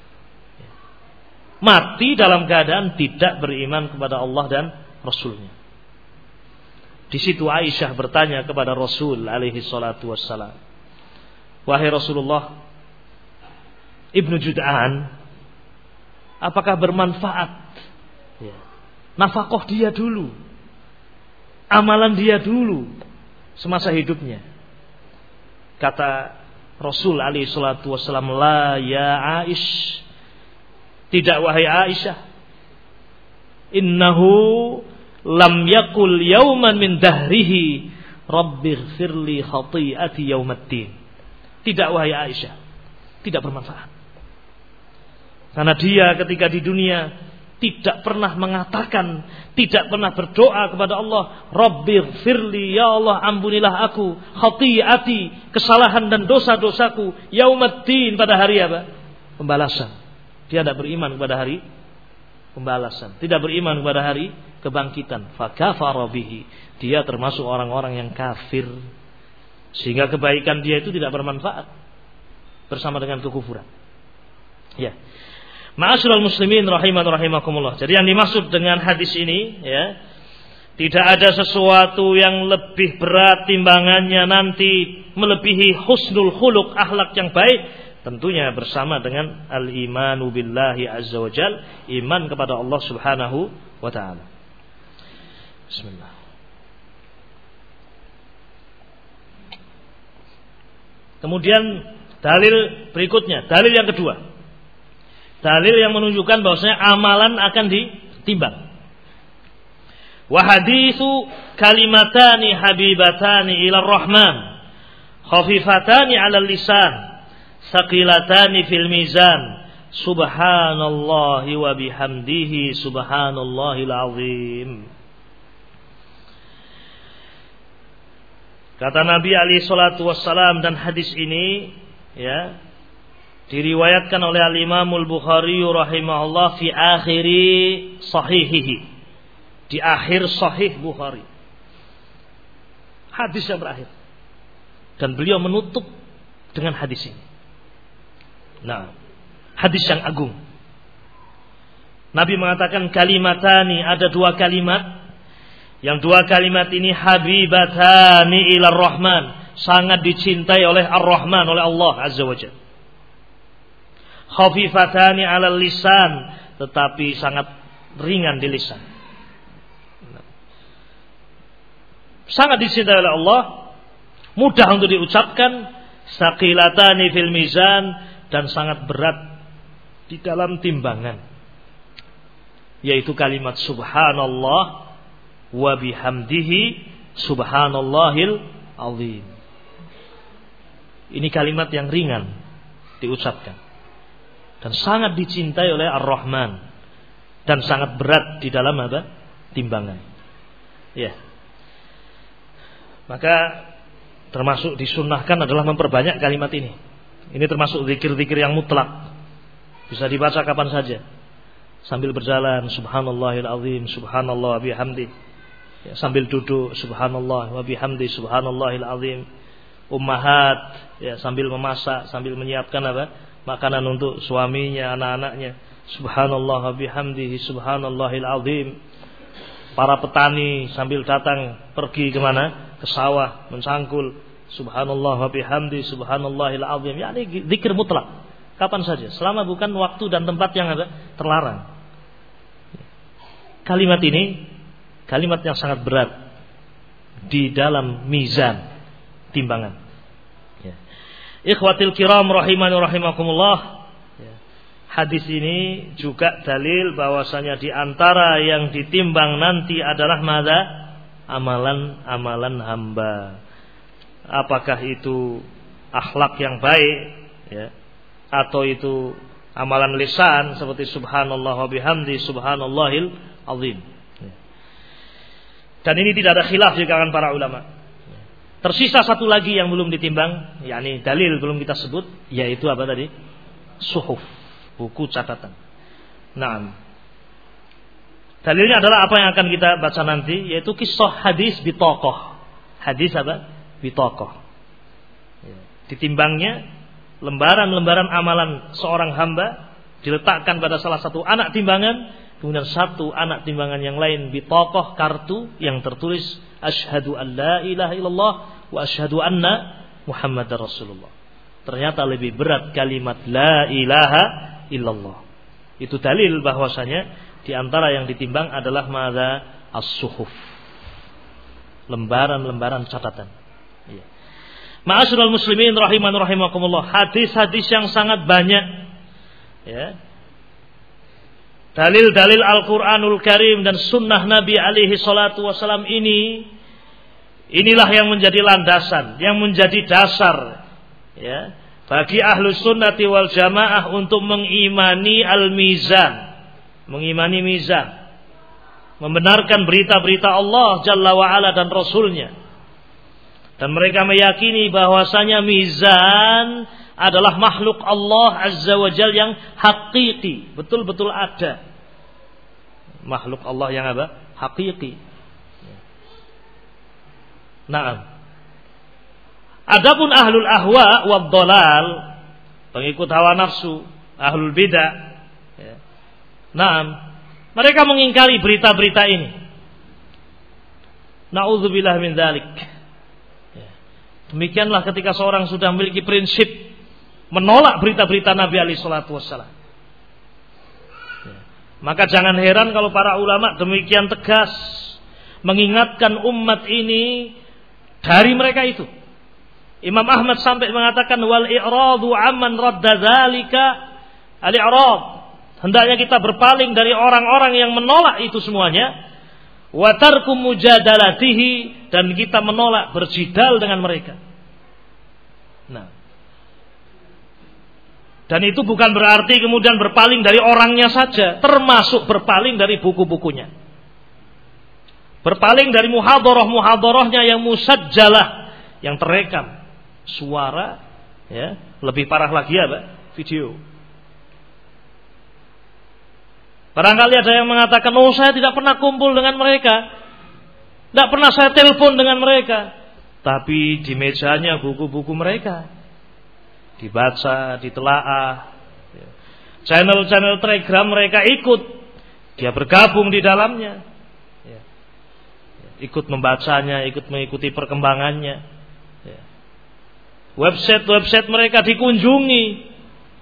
Mati dalam keadaan tidak beriman kepada Allah dan Rasulnya. Di situ Aisyah bertanya kepada Rasul alaihi salatu wassalam, wahai Rasulullah, Ibnu Jud'an apakah bermanfaat? Ya. Nafkah dia dulu, amalan dia dulu semasa hidupnya. Kata Rasul alaihi salatu wassalam, la ya Aish, tidak wahai Aisyah, innahu lam yakul yauman min dahrihi rabbighfirli khati'ati yaumaddin. Tidak wahai Aisyah, tidak bermanfaat. Karena dia ketika di dunia tidak pernah mengatakan, tidak pernah berdoa kepada Allah, rabbighfirli, ya Allah ampunilah aku, khati'ati, kesalahan dan dosa-dosaku, yaumaddin, pada hari apa? Pembalasan. Dia tidak beriman kepada hari pembalasan, tidak beriman kepada hari kebangkitan. Fakafara bihi, dia termasuk orang-orang yang kafir, sehingga kebaikan dia itu tidak bermanfaat bersama dengan kekufuran. Ya, ma'asyiral muslimin rahiman rahimakumullah. Jadi yang dimaksud dengan hadis ini, ya, Tidak ada sesuatu yang lebih berat timbangannya nanti melebihi husnul khuluq, akhlak yang baik, tentunya bersama dengan al-imanu billahi azza wa jal, iman kepada Allah subhanahu wa ta'ala. Bismillah. Kemudian dalil berikutnya, dalil yang kedua, dalil yang menunjukkan bahwasanya amalan akan ditimbang. Wa haditsu kalimatani habibatani ila rahman khafifatani 'ala lisan saqilatani fil mizan subhanallahi wa bihamdihi subhanallahil azim. Kata Nabi alaihi salatu wassalam, dan hadis ini ya diriwayatkan oleh al-Imamul Bukhari rahimahullah fi akhiri sahihihi, di akhir sahih Bukhari, hadis yang terakhir, dan beliau menutup dengan hadis ini. Nah, hadis yang agung. Nabi mengatakan kalimatani, ada dua kalimat, yang dua kalimat ini habibatani ilar rahman, sangat dicintai oleh ar-Rahman, oleh Allah azza wa jalla. Khafifatani 'alal lisan, tetapi sangat ringan di lisan. Sangat dicintai oleh Allah, mudah untuk diucapkan, saqilatani fil mizan, dan sangat berat di dalam timbangan, yaitu kalimat subhanallah wa bihamdihi subhanallahil azim. Ini kalimat yang ringan diucapkan dan sangat dicintai oleh Ar-Rahman, dan sangat berat di dalam apa? Timbangan. Ya. Maka termasuk disunnahkan adalah memperbanyak kalimat ini. Ini termasuk zikir-zikir yang mutlak, bisa dibaca kapan saja sambil berjalan, subhanallahil azim subhanallah wa bihamdi, ya, sambil duduk subhanallah wa bihamdi subhanallahil azim. Ummahat, ya, sambil memasak, sambil menyiapkan apa? Makanan untuk suaminya, anak-anaknya, subhanallah wa bihamdihi subhanallahil azim. Para petani sambil datang pergi kemana? Ke sawah, mencangkul, subhanallah wa bihamdi subhanallahil azim. Ya, ini zikir mutlak kapan saja, selama bukan waktu dan tempat yang ada terlarang. Kalimat ini kalimat yang sangat berat di dalam mizan, timbangan. Ya. Ikhwatil kiram rahimani rahimakumullah. Hadis ini juga dalil bahwasanya di antara yang ditimbang nanti adalah mada? Amalan-amalan hamba. Apakah itu akhlak yang baik, ya, atau itu amalan lisan seperti subhanallah wa bihamdi subhanallahil azim. Ya. Dan ini tidak ada khilaf di kalangan para ulama. Tersisa satu lagi yang belum ditimbang, yakni dalil belum kita sebut, yaitu apa tadi? Suhuf, buku catatan. Nah, dalilnya adalah apa yang akan kita baca nanti, yaitu kisah hadis bitaqah. Hadis apa? Bitaqah. Ya. Ditimbangnya lembaran-lembaran amalan seorang hamba diletakkan pada salah satu anak timbangan, kemudian satu anak timbangan yang lain bitaqah, kartu yang tertulis asyhadu an la ilaha illallah wa asyhadu anna Muhammadar Rasulullah. Ternyata lebih berat kalimat la ilaha illallah. Itu dalil bahwasanya di antara yang ditimbang adalah madza as-suhuf, lembaran-lembaran catatan. Ya. Ma'asyiral muslimin rahiman rahimakumullah, hadis-hadis yang sangat banyak, ya, dalil-dalil Al-Quranul Karim dan sunnah Nabi alaihi salatu wasalam ini, inilah yang menjadi landasan, yang menjadi dasar, ya, bagi ahlus sunnati wal jamaah untuk mengimani al-mizan, mengimani mizan, membenarkan berita-berita Allah Jalla wa'ala dan Rasulnya. Dan mereka meyakini bahwasanya mizan adalah makhluk Allah Azza wa Jalla yang hakiki, betul-betul ada. Makhluk Allah yang apa? Hakiki. Naam. Adapun ahlul ahwa wad dhalal, pengikut hawa nafsu, ahlul bidah, ya. Naam, mereka mengingkari berita-berita ini. Na'udzubillah min dzalik. Demikianlah ketika seorang sudah memiliki prinsip menolak berita-berita Nabi alaihi salatu wassalam. Maka jangan heran kalau para ulama demikian tegas mengingatkan umat ini dari mereka itu. Imam Ahmad sampai mengatakan wal i'radu amman radda dzalika al-i'rad. Hendaknya kita berpaling dari orang-orang yang menolak itu semuanya. Wa tarku mujadalatihi, dan kita menolak berjidal dengan mereka. Nah, dan itu bukan berarti kemudian berpaling dari orangnya saja, termasuk berpaling dari buku-bukunya. Berpaling dari muhadharah-muhadharahnya yang musajjalah, yang terekam suara, ya, lebih parah lagi ya, Pak, video. Barangkali ada yang mengatakan, oh saya tidak pernah kumpul dengan mereka, tidak pernah saya telepon dengan mereka, tapi di mejanya buku-buku mereka dibaca, ditelaah, channel-channel Telegram mereka ikut, dia bergabung di dalamnya, ikut membacanya, ikut mengikuti perkembangannya, website-website mereka dikunjungi.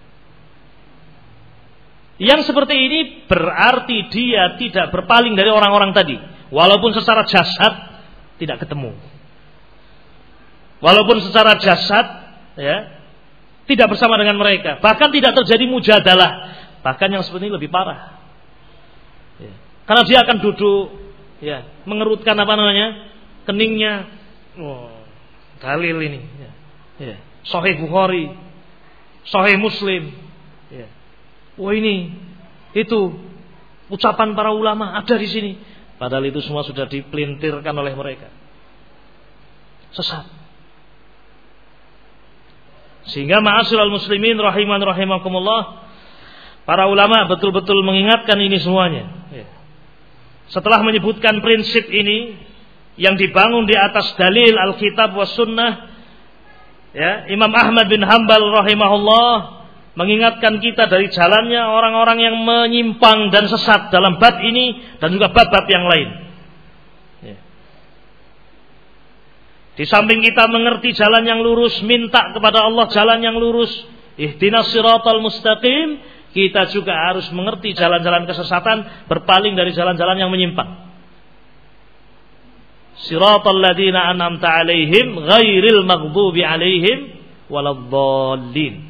Yang seperti ini berarti dia tidak berpaling dari orang-orang tadi, walaupun secara jasad tidak ketemu, walaupun secara jasad ya tidak bersama dengan mereka, bahkan tidak terjadi mujadalah, bahkan yang seperti ini lebih parah, ya. Karena dia akan duduk, ya, mengerutkan apa namanya keningnya, oh, dalil ini, ya. Ya. Sahih Bukhari, Sahih Muslim, ya. Oh ini, itu ucapan para ulama ada di sini. Padahal itu semua sudah dipelintirkan oleh mereka. Sesat. Sehingga ma'asyiral muslimin rahiman rahimakumullah, para ulama betul-betul mengingatkan ini semuanya. Setelah menyebutkan prinsip ini yang dibangun di atas dalil Alkitab was sunnah, ya, Imam Ahmad bin Hanbal rahimahullah mengingatkan kita dari jalannya orang-orang yang menyimpang dan sesat dalam bab ini dan juga bab-bab yang lain. Ya. Di samping kita mengerti jalan yang lurus, minta kepada Allah jalan yang lurus, ihdinas siratal mustaqim, kita juga harus mengerti jalan-jalan kesesatan, berpaling dari jalan-jalan yang menyimpang. Siratal ladzina an'amta 'alaihim ghairil maghdubi 'alaihim waladdallin.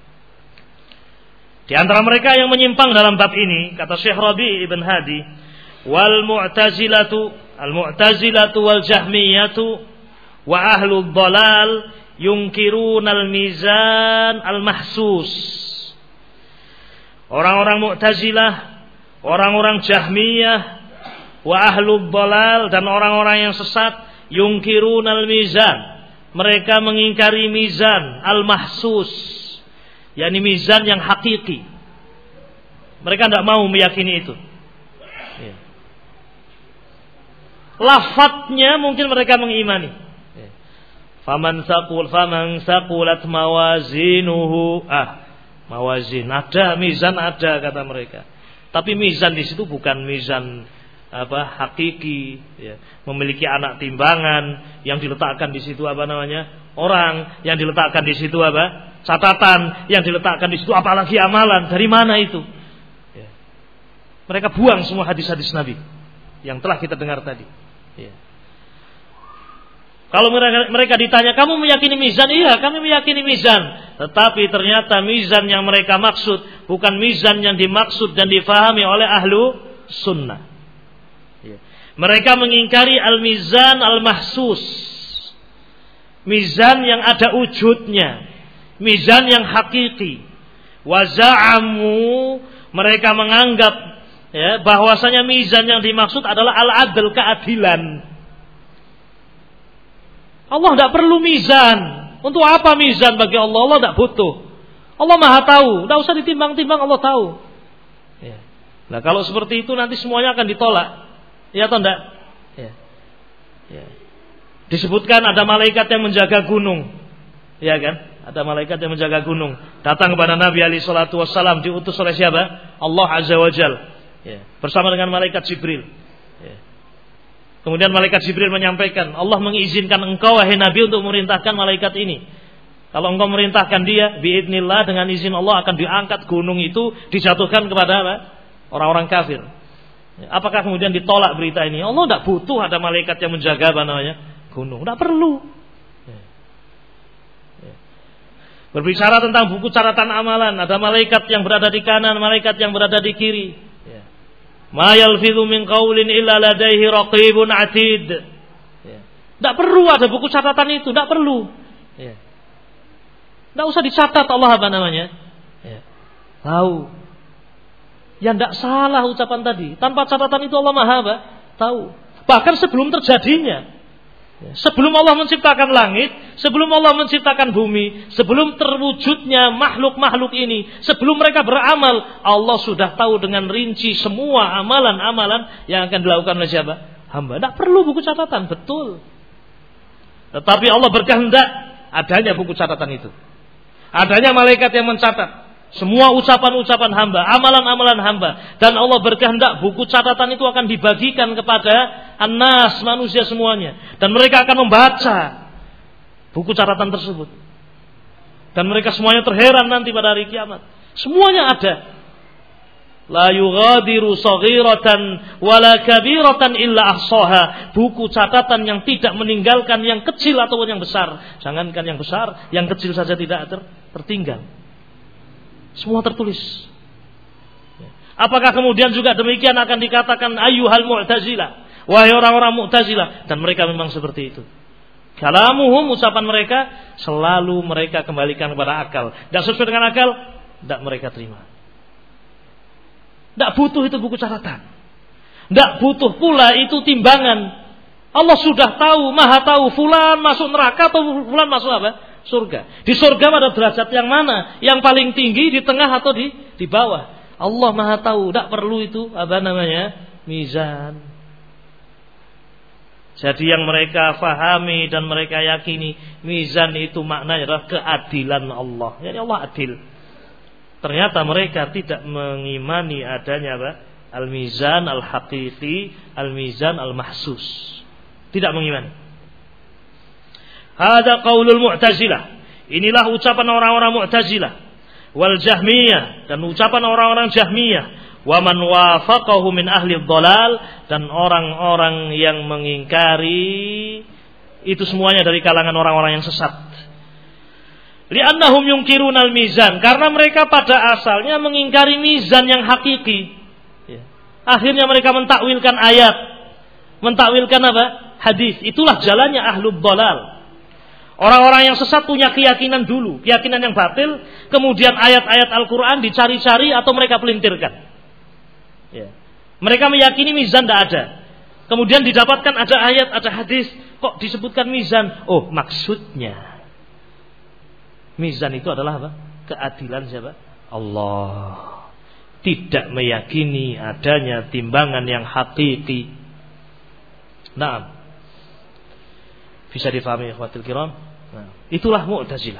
Di antara mereka yang menyimpang dalam bab ini, kata Syekh Rabi' ibn Hadi, wal mu'tazilatu al-mu'tazilatu wal jahmiyatu wa ahlud dhalal yunkiruna al-mizan al-mahsus. Orang-orang Mu'tazilah, orang-orang Jahmiyah, wa ahlud dhalal, dan orang-orang yang sesat, yunkiruna al-mizan, mereka mengingkari mizan al-mahsus, yakni mizan yang hakiki. Mereka tidak mau meyakini itu. Ya. Lafadznya mungkin mereka mengimani. Ya. Faman saqul faman saqulat mawazinuhu, ah, mawazin ada, mizan ada kata mereka. Tapi mizan di situ bukan mizan apa hakiki, ya. Memiliki anak timbangan yang diletakkan di situ apa namanya orang, yang diletakkan di situ apa catatan, yang diletakkan di situ apalagi amalan. Dari mana itu? Ya. Mereka buang semua hadis-hadis Nabi yang telah kita dengar tadi. Ya. Kalau mereka, mereka ditanya, kamu meyakini mizan? Iya, kami meyakini mizan. Tetapi ternyata mizan yang mereka maksud bukan mizan yang dimaksud dan difahami oleh ahlu sunnah. Ya. Mereka mengingkari al-mizan al-mahsus, mizan yang ada wujudnya, mizan yang hakiki. Wa za'amu, mereka menganggap, ya, bahwasanya mizan yang dimaksud adalah al-adl, keadilan. Allah tidak perlu mizan. Untuk apa mizan bagi Allah? Allah tidak butuh. Allah Maha tahu. Tidak usah ditimbang-timbang, Allah tahu. Ya. Nah kalau seperti itu nanti semuanya akan ditolak. Ya atau tidak? Ya. Ya. Disebutkan ada malaikat yang menjaga gunung. Ya kan? Ada malaikat yang menjaga gunung. Datang kepada Nabi alaihi salatu wassalam, diutus oleh siapa? Allah azza wa jal. Ya. Bersama dengan malaikat Jibril. Ya. Kemudian malaikat Jibril menyampaikan, Allah mengizinkan engkau wahai Nabi untuk memerintahkan malaikat ini. Kalau engkau memerintahkan dia, biidznillah, dengan izin Allah akan diangkat gunung itu, dijatuhkan kepada apa? Orang-orang kafir. Apakah kemudian ditolak berita ini? Allah tidak butuh ada malaikat yang menjaga apa namanya? Gunung. Tidak perlu. Berbicara tentang buku catatan amalan, ada malaikat yang berada di kanan, malaikat yang berada di kiri. Ma yalfidhu min qaulin illa ladaihi raqibun atid. Tidak perlu ada buku catatan itu, tidak perlu. Tidak usah dicatat Allah apa namanya. Tahu. Ya tidak salah ucapan tadi. Tanpa catatan itu Allah maha apa? Tahu. Bahkan sebelum terjadinya. Sebelum Allah menciptakan langit, sebelum Allah menciptakan bumi, sebelum terwujudnya makhluk-makhluk ini, sebelum mereka beramal, Allah sudah tahu dengan rinci semua amalan-amalan yang akan dilakukan oleh siapa? Hamba. Tidak perlu buku catatan, betul. Tetapi Allah berkehendak adanya buku catatan itu. Adanya malaikat yang mencatat semua ucapan-ucapan hamba, amalan-amalan hamba. Dan Allah berkehendak buku catatan itu akan dibagikan kepada annas, manusia semuanya. Dan mereka akan membaca buku catatan tersebut. Dan mereka semuanya terheran nanti pada hari kiamat. Semuanya ada. La yughadiru saghiratan wala kabiratan illa ahsaha. Buku catatan yang tidak meninggalkan yang kecil ataupun yang besar. Jangankan yang besar, yang kecil saja tidak ter- tertinggal. Semua tertulis. Apakah kemudian juga demikian akan dikatakan ayyuhal mu'tazilah, wahai orang-orang mu'tazilah? Dan mereka memang seperti itu. Kalamuhum, ucapan mereka selalu mereka kembalikan kepada akal. Tidak sesuai dengan akal, tidak mereka terima. Tidak butuh itu buku catatan. Tidak butuh pula itu timbangan. Allah sudah tahu, maha tahu fulan masuk neraka atau fulan masuk apa? Surga. Di surga pada derajat yang mana? Yang paling tinggi, di tengah atau di di bawah? Allah maha tahu. Tidak perlu itu apa namanya? Mizan. Jadi yang mereka fahami dan mereka yakini, mizan itu maknanya adalah keadilan Allah. Jadi Allah adil. Ternyata mereka tidak mengimani adanya apa? Al-mizan al-haqiqi, al-mizan al-mahsus. Tidak mengimani. Hada qaulul mu'tazilah. Inilah ucapan orang-orang mu'tazilah. Wal jahmiyah. Dan ucapan orang-orang jahmiyah. Wa man wafaqahu min ahli dhalal. Dan orang-orang yang mengingkari. Itu semuanya dari kalangan orang-orang yang sesat. Li'annahum yungkirun al-mizan. Karena mereka pada asalnya mengingkari mizan yang hakiki. Akhirnya mereka mentakwilkan ayat. Mentakwilkan apa? Hadis. Itulah jalannya ahlul dhalal. Orang-orang yang sesat punya keyakinan dulu, keyakinan yang batil, kemudian ayat-ayat Al-Quran dicari-cari atau mereka pelintirkan. Ya. Mereka meyakini mizan tidak ada. Kemudian didapatkan ada ayat, ada hadis, kok disebutkan mizan? Oh, maksudnya mizan itu adalah apa? Keadilan siapa? Allah. Tidak meyakini adanya timbangan yang hakiki. Nah, bisa difahami ikhwatul kiram? Nah, itulah Mu'tazilah.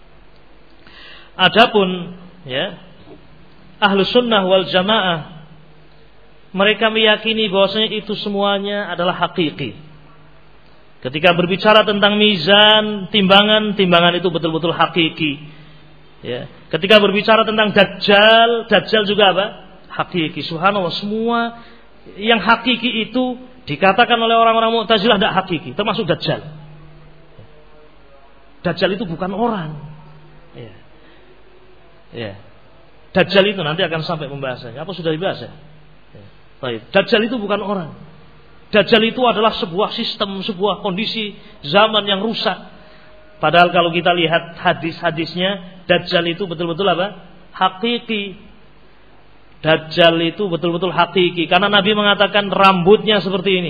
Adapun ya, Ahlus Sunnah wal Jamaah, mereka meyakini bahwasanya itu semuanya adalah hakiki. Ketika berbicara tentang mizan, timbangan, timbangan itu betul-betul hakiki. Ya, ketika berbicara tentang Dajjal, Dajjal juga apa? Hakiki. Subhanallah, semua yang hakiki itu dikatakan oleh orang-orang Mu'tazilah tidak hakiki, termasuk Dajjal. Dajjal itu bukan orang. Ya. Ya. Dajjal itu nanti akan sampai pembahasannya. Apa sudah dibahas ya? Ya. Baik. Dajjal itu bukan orang. Dajjal itu adalah sebuah sistem, sebuah kondisi zaman yang rusak. Padahal kalau kita lihat hadis-hadisnya, Dajjal itu betul-betul apa? Hakiki. Dajjal itu betul-betul hakiki. Karena Nabi mengatakan rambutnya seperti ini,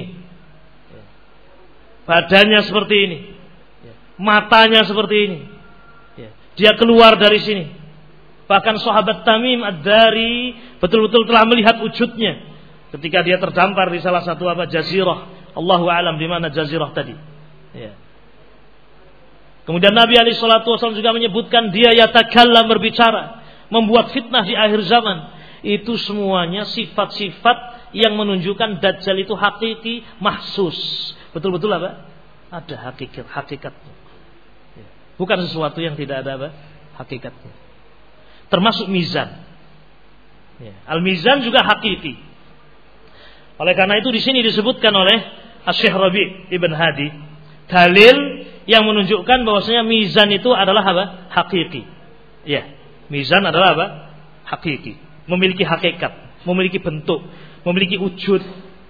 badannya seperti ini, matanya seperti ini. Dia keluar dari sini. Bahkan sahabat Tamim Ad-Dari betul-betul telah melihat wujudnya ketika dia terdampar di salah satu apa jazirah. Allahu a'lam di mana jazirah tadi. Ya. Kemudian Nabi alaihi salatu wasallam juga menyebutkan dia yatakallam, berbicara, membuat fitnah di akhir zaman. Itu semuanya sifat-sifat yang menunjukkan Dajjal itu hakiki, mahsus. Betul-betul apa? Ada hakikat, hakikatnya. Bukan sesuatu yang tidak ada apa? Hakikatnya. Termasuk mizan. Al-mizan juga hakiki. Oleh karena itu di sini disebutkan oleh Asy-Syaikh Rabi' Ibn Hadi dalil yang menunjukkan bahwasanya mizan itu adalah apa? Hakiki. Ya, mizan adalah apa? Hakiki. Memiliki hakikat, memiliki bentuk, memiliki wujud.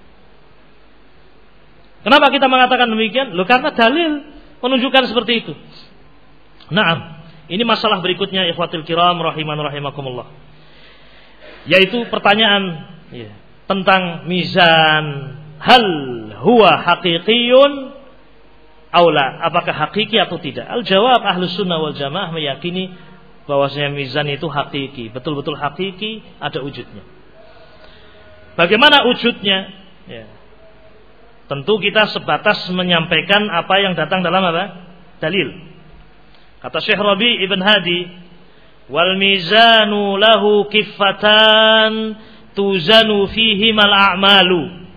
Kenapa kita mengatakan demikian? Loh, karena dalil menunjukkan seperti itu. Naam. Ini masalah berikutnya ikhwatul kiram rahiman rahimakumullah. Yaitu pertanyaan ya, tentang mizan. Hal huwa haqiqiyun aula? Apakah hakiki atau tidak? Al-jawab Ahlus Sunnah wal Jamaah meyakini bahwasanya mizan itu hakiki, betul-betul hakiki, ada wujudnya. Bagaimana wujudnya? Ya. Tentu kita sebatas menyampaikan apa yang datang dalam apa? Dalil. Kata Syekh Rabi' Ibn Hadi, wal mizanu lahu kiffatan tuzanu fihi mal a'malu.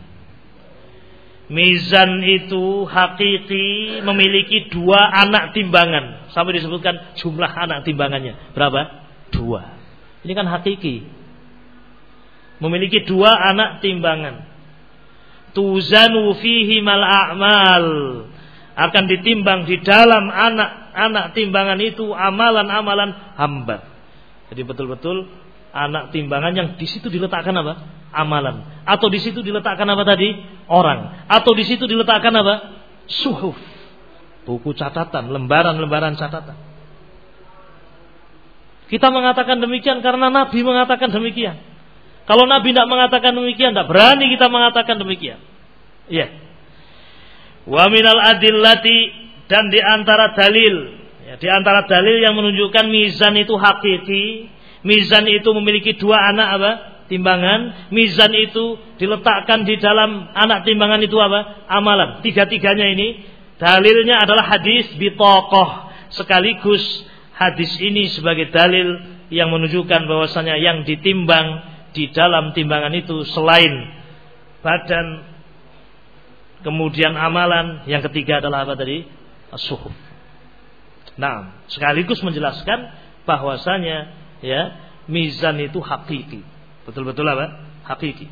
Mizan itu hakiki memiliki dua anak timbangan. Sampai disebutkan jumlah anak timbangannya berapa? Dua. Ini kan hakiki. Memiliki dua anak timbangan. Tuzanu fihi mal a'mal. Akan ditimbang di dalam anak-anak timbangan itu amalan-amalan hamba. Jadi betul-betul anak timbangan yang di situ diletakkan apa? Amalan. Atau di situ diletakkan apa tadi? Orang. Atau di situ diletakkan apa? Suhuf. Buku catatan, lembaran-lembaran catatan. Kita mengatakan demikian karena Nabi mengatakan demikian. Kalau Nabi tidak mengatakan demikian, tidak berani kita mengatakan demikian. Iya. Wa minal adillati, dan di antara dalil, ya, di antara dalil yang menunjukkan mizan itu hakiki, mizan itu memiliki dua anak apa? Timbangan. Mizan itu diletakkan di dalam anak timbangan itu apa? Amalan. Tiga-tiganya ini dalilnya adalah hadis bitaqah. Sekaligus hadis ini sebagai dalil yang menunjukkan bahwasanya yang ditimbang di dalam timbangan itu selain badan, kemudian amalan, yang ketiga adalah apa tadi? As-suhuf. Nah, sekaligus menjelaskan bahwasanya ya, mizan itu hakiki. Betul-betul apa? Hakiki.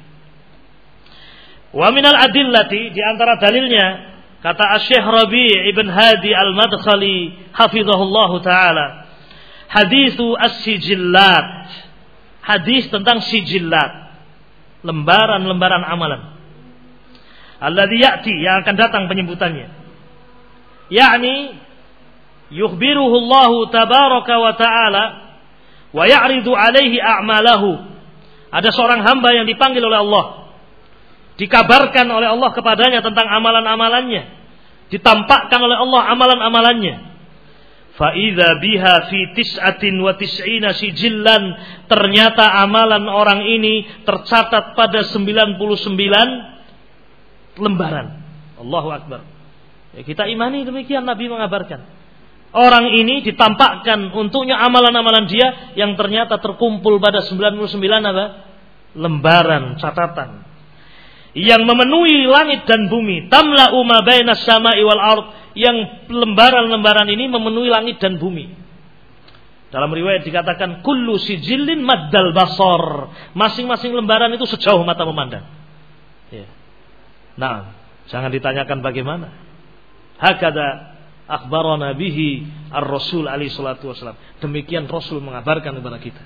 Wa minal adillati, di antara dalilnya, kata Asy-Syaikh Rabi' Ibn Hadi Al-Madkhali hafizahullahu taala, haditsu as-sijillat. Hadis tentang sijillat, lembaran-lembaran amalan. Alladzi ya'ti, yang akan datang penyebutannya. Yakni yukhbiruhu Allah tabaraka wa ta'ala wa ya'ridu alaihi a'malahu. Ada seorang hamba yang dipanggil oleh Allah, dikabarkan oleh Allah kepadanya tentang amalan-amalannya, ditampakkan oleh Allah amalan-amalannya. Fa idza biha fi tis'atin wa tis'ina sijillan, ternyata amalan orang ini tercatat pada sembilan puluh sembilan lembaran. Allahu akbar. Ya, kita imani demikian, Nabi mengabarkan. Orang ini ditampakkan untuknya amalan-amalan dia yang ternyata terkumpul pada sembilan puluh sembilan apa? Lembaran catatan yang memenuhi langit dan bumi. Tamla'u ma bainas sama'i wal ard, yang lembaran-lembaran ini memenuhi langit dan bumi. Dalam riwayat dikatakan kullu sijillin maddal basar, masing-masing lembaran itu sejauh mata memandang. Ya. Nah, jangan ditanyakan bagaimana. Hakada akhbarana bihi ar-Rasul alaihi salatu wasallam. Demikian Rasul mengabarkan kepada kita.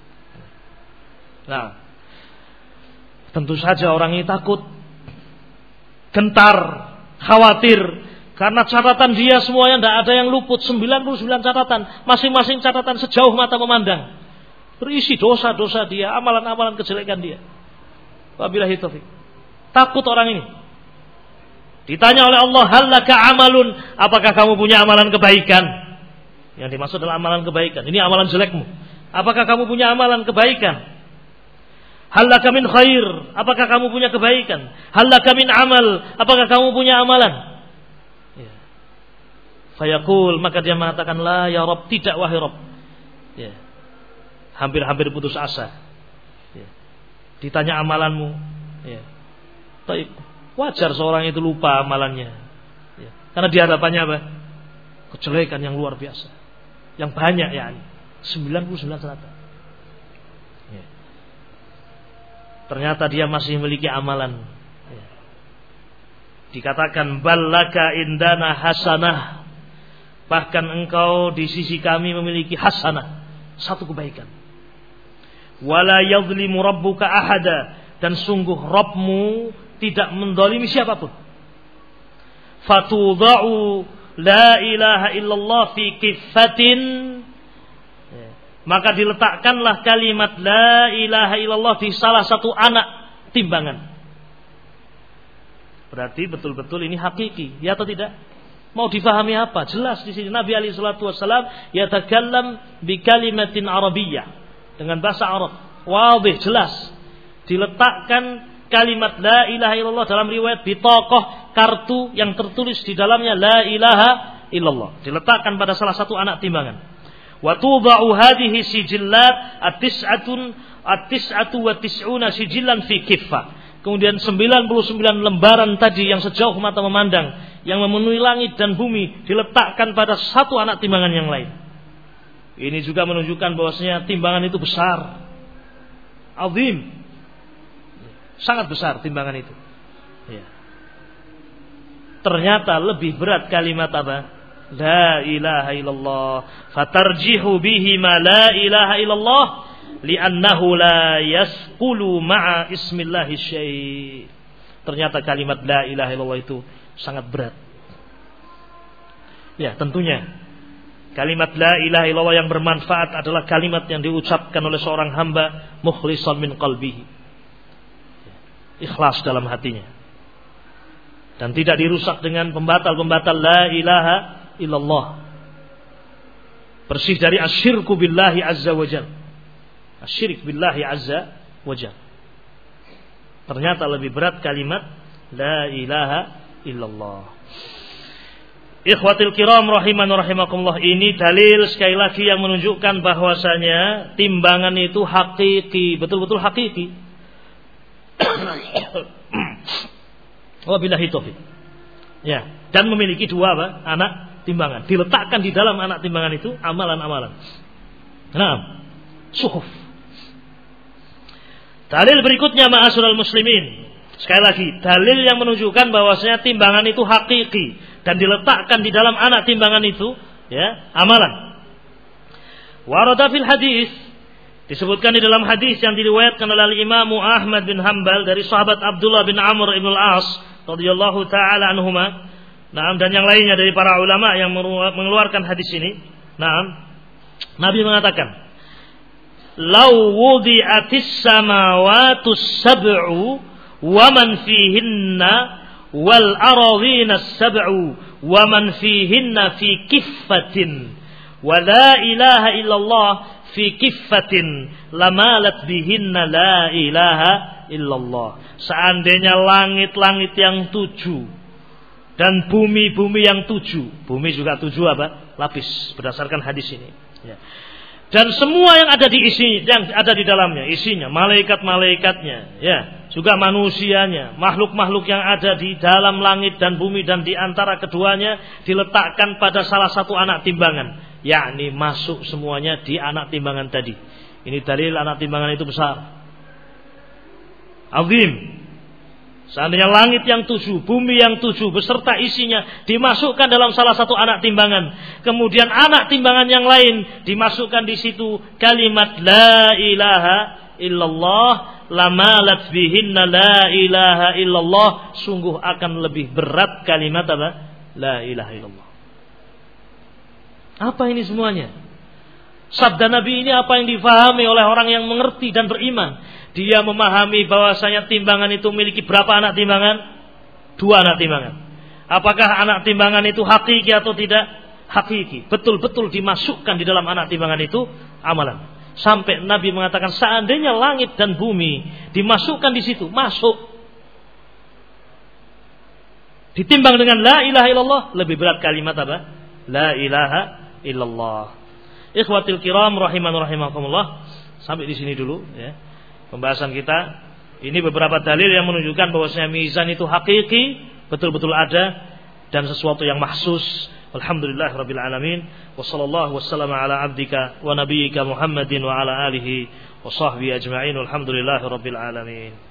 Nah, tentu saja orang ini takut, gentar, khawatir, karena catatan dia semuanya tidak ada yang luput. sembilan puluh sembilan catatan, masing-masing catatan sejauh mata memandang, berisi dosa-dosa dia, amalan-amalan kejelekan dia. Wabillahi taufik. Takut orang ini. Ditanya oleh Allah, hal laka amalun, apakah kamu punya amalan kebaikan? Yang dimaksud adalah amalan kebaikan. Ini amalan jelekmu. Apakah kamu punya amalan kebaikan? Hal laka min khair, apakah kamu punya kebaikan? Hal laka min amal, apakah kamu punya amalan? Ya. Fayaqul, maka dia mengatakan, la ya Rabb, tidak wahai Rabb. Ya. Hampir-hampir putus asa. Ya. Ditanya amalanmu, ya. Taib. Wajar seorang itu lupa amalannya, ya. Karena di hadapannya apa? Kejelekan yang luar biasa, yang banyak ya, sembilan puluh sembilan serata. Ya. Ternyata dia masih memiliki amalan. Ya. Dikatakan ballaka indana hasanah, bahkan engkau di sisi kami memiliki hasanah, satu kebaikan. Wala yadhlimu rabbuka ahada, dan sungguh Rabbmu tidak mendolimi siapapun. Fatudha'u la ilaha illallah fi kiffatin, maka diletakkanlah kalimat la ilaha illallah di salah satu anak timbangan. Berarti betul-betul ini hakiki, ya atau tidak? Mau difahami apa? Jelas di sini Nabi alaihi salatu wasallam yatakallam bi kalimatin arabiyyah, dengan bahasa Arab. Wadih, jelas. Diletakkan kalimat la ilaha illallah dalam riwayat bitaqah, kartu yang tertulis di dalamnya la ilaha illallah. Diletakkan pada salah satu anak timbangan. Wa tudha'u hadhihi sijillat at-tis'atun at-tis'atu wa tis'una sijillan fi kiffah. Kemudian sembilan puluh sembilan lembaran tadi yang sejauh mata memandang, yang memenuhi langit dan bumi, diletakkan pada satu anak timbangan yang lain. Ini juga menunjukkan bahwasanya timbangan itu besar, azim, sangat besar timbangan itu. Ya. Ternyata lebih berat kalimat apa? La ilaha illallah. Fatarjihu bihi ma la ilaha illallah, li'annahu la yasqulu ma'a ismillahi syai'. Ternyata kalimat la ilaha illallah itu sangat berat. Ya, tentunya kalimat la ilaha illallah yang bermanfaat adalah kalimat yang diucapkan oleh seorang hamba mukhlishan min qalbihi, ikhlas dalam hatinya, dan tidak dirusak dengan pembatal-pembatal la ilaha illallah. Bersih dari asyirku billahi azza wajal, asyirik billahi azza wajal. Ternyata lebih berat kalimat la ilaha illallah. Ikhwatil kiram rahiman rahimakumullah, ini dalil sekali lagi yang menunjukkan bahwasanya timbangan itu hakiki, betul-betul hakiki. Wabillahi taufik. Ya, dan memiliki dua apa? Anak timbangan. Diletakkan di dalam anak timbangan itu amalan-amalan. Nah, suhuf. Dalil berikutnya ma'asyiral muslimin. Sekali lagi, dalil yang menunjukkan bahwasanya timbangan itu hakiki dan diletakkan di dalam anak timbangan itu, ya, amalan. Warada fil hadis, disebutkan di dalam hadis yang diriwayatkan oleh Imam Ahmad bin Hanbal dari sahabat Abdullah bin Amr ibn al-As radhiyallahu taala anhuma. Naam, dan yang lainnya dari para ulama yang mengeluarkan hadis ini. Naam, Nabi mengatakan, "Lau wudi'atis samawatus sab'u wa man fihinna wal aradhina sab'u wa man fihinna fi kiffatin wa la ilaha illallah fi kiffatin lamalat bihinna la ilaha illallah." Seandainya langit-langit yang tujuh dan bumi-bumi yang tujuh, bumi juga tujuh apa? Lapis, berdasarkan hadis ini, ya. Dan semua yang ada di isi, yang ada di dalamnya, isinya, malaikat-malaikatnya, ya, juga manusianya, makhluk-makhluk yang ada di dalam langit dan bumi dan di antara keduanya, diletakkan pada salah satu anak timbangan, yakni masuk semuanya di anak timbangan tadi. Ini dalil anak timbangan itu besar, azim. Seandainya langit yang tujuh, bumi yang tujuh beserta isinya dimasukkan dalam salah satu anak timbangan, kemudian anak timbangan yang lain dimasukkan di situ kalimat la ilaha illallah, lamalat bihinna la ilaha illallah, sungguh akan lebih berat kalimat apa? La ilaha illallah. Apa ini semuanya? Sabda Nabi ini apa yang difahami oleh orang yang mengerti dan beriman? Dia memahami bahwasanya timbangan itu memiliki berapa anak timbangan? Dua anak timbangan. Apakah anak timbangan itu hakiki atau tidak? Hakiki. Betul-betul dimasukkan di dalam anak timbangan itu amalan. Sampai Nabi mengatakan seandainya langit dan bumi dimasukkan di situ, masuk. Ditimbang dengan la ilaha illallah, lebih berat kalimat apa? La ilaha illallah. Ikhwatil kiram rahiman rahimakumullah. Sampai di sini dulu, ya, pembahasan kita Ini beberapa dalil yang menunjukkan bahwasanya mizan itu hakiki, betul-betul ada dan sesuatu yang mahsus. Alhamdulillahirabbil alamin. Wa sallallahu wasallama ala abdika wa nabiyyika Muhammadin wa ala alihi wa sahbihi ajma'in. Alhamdulillahirabbil alamin.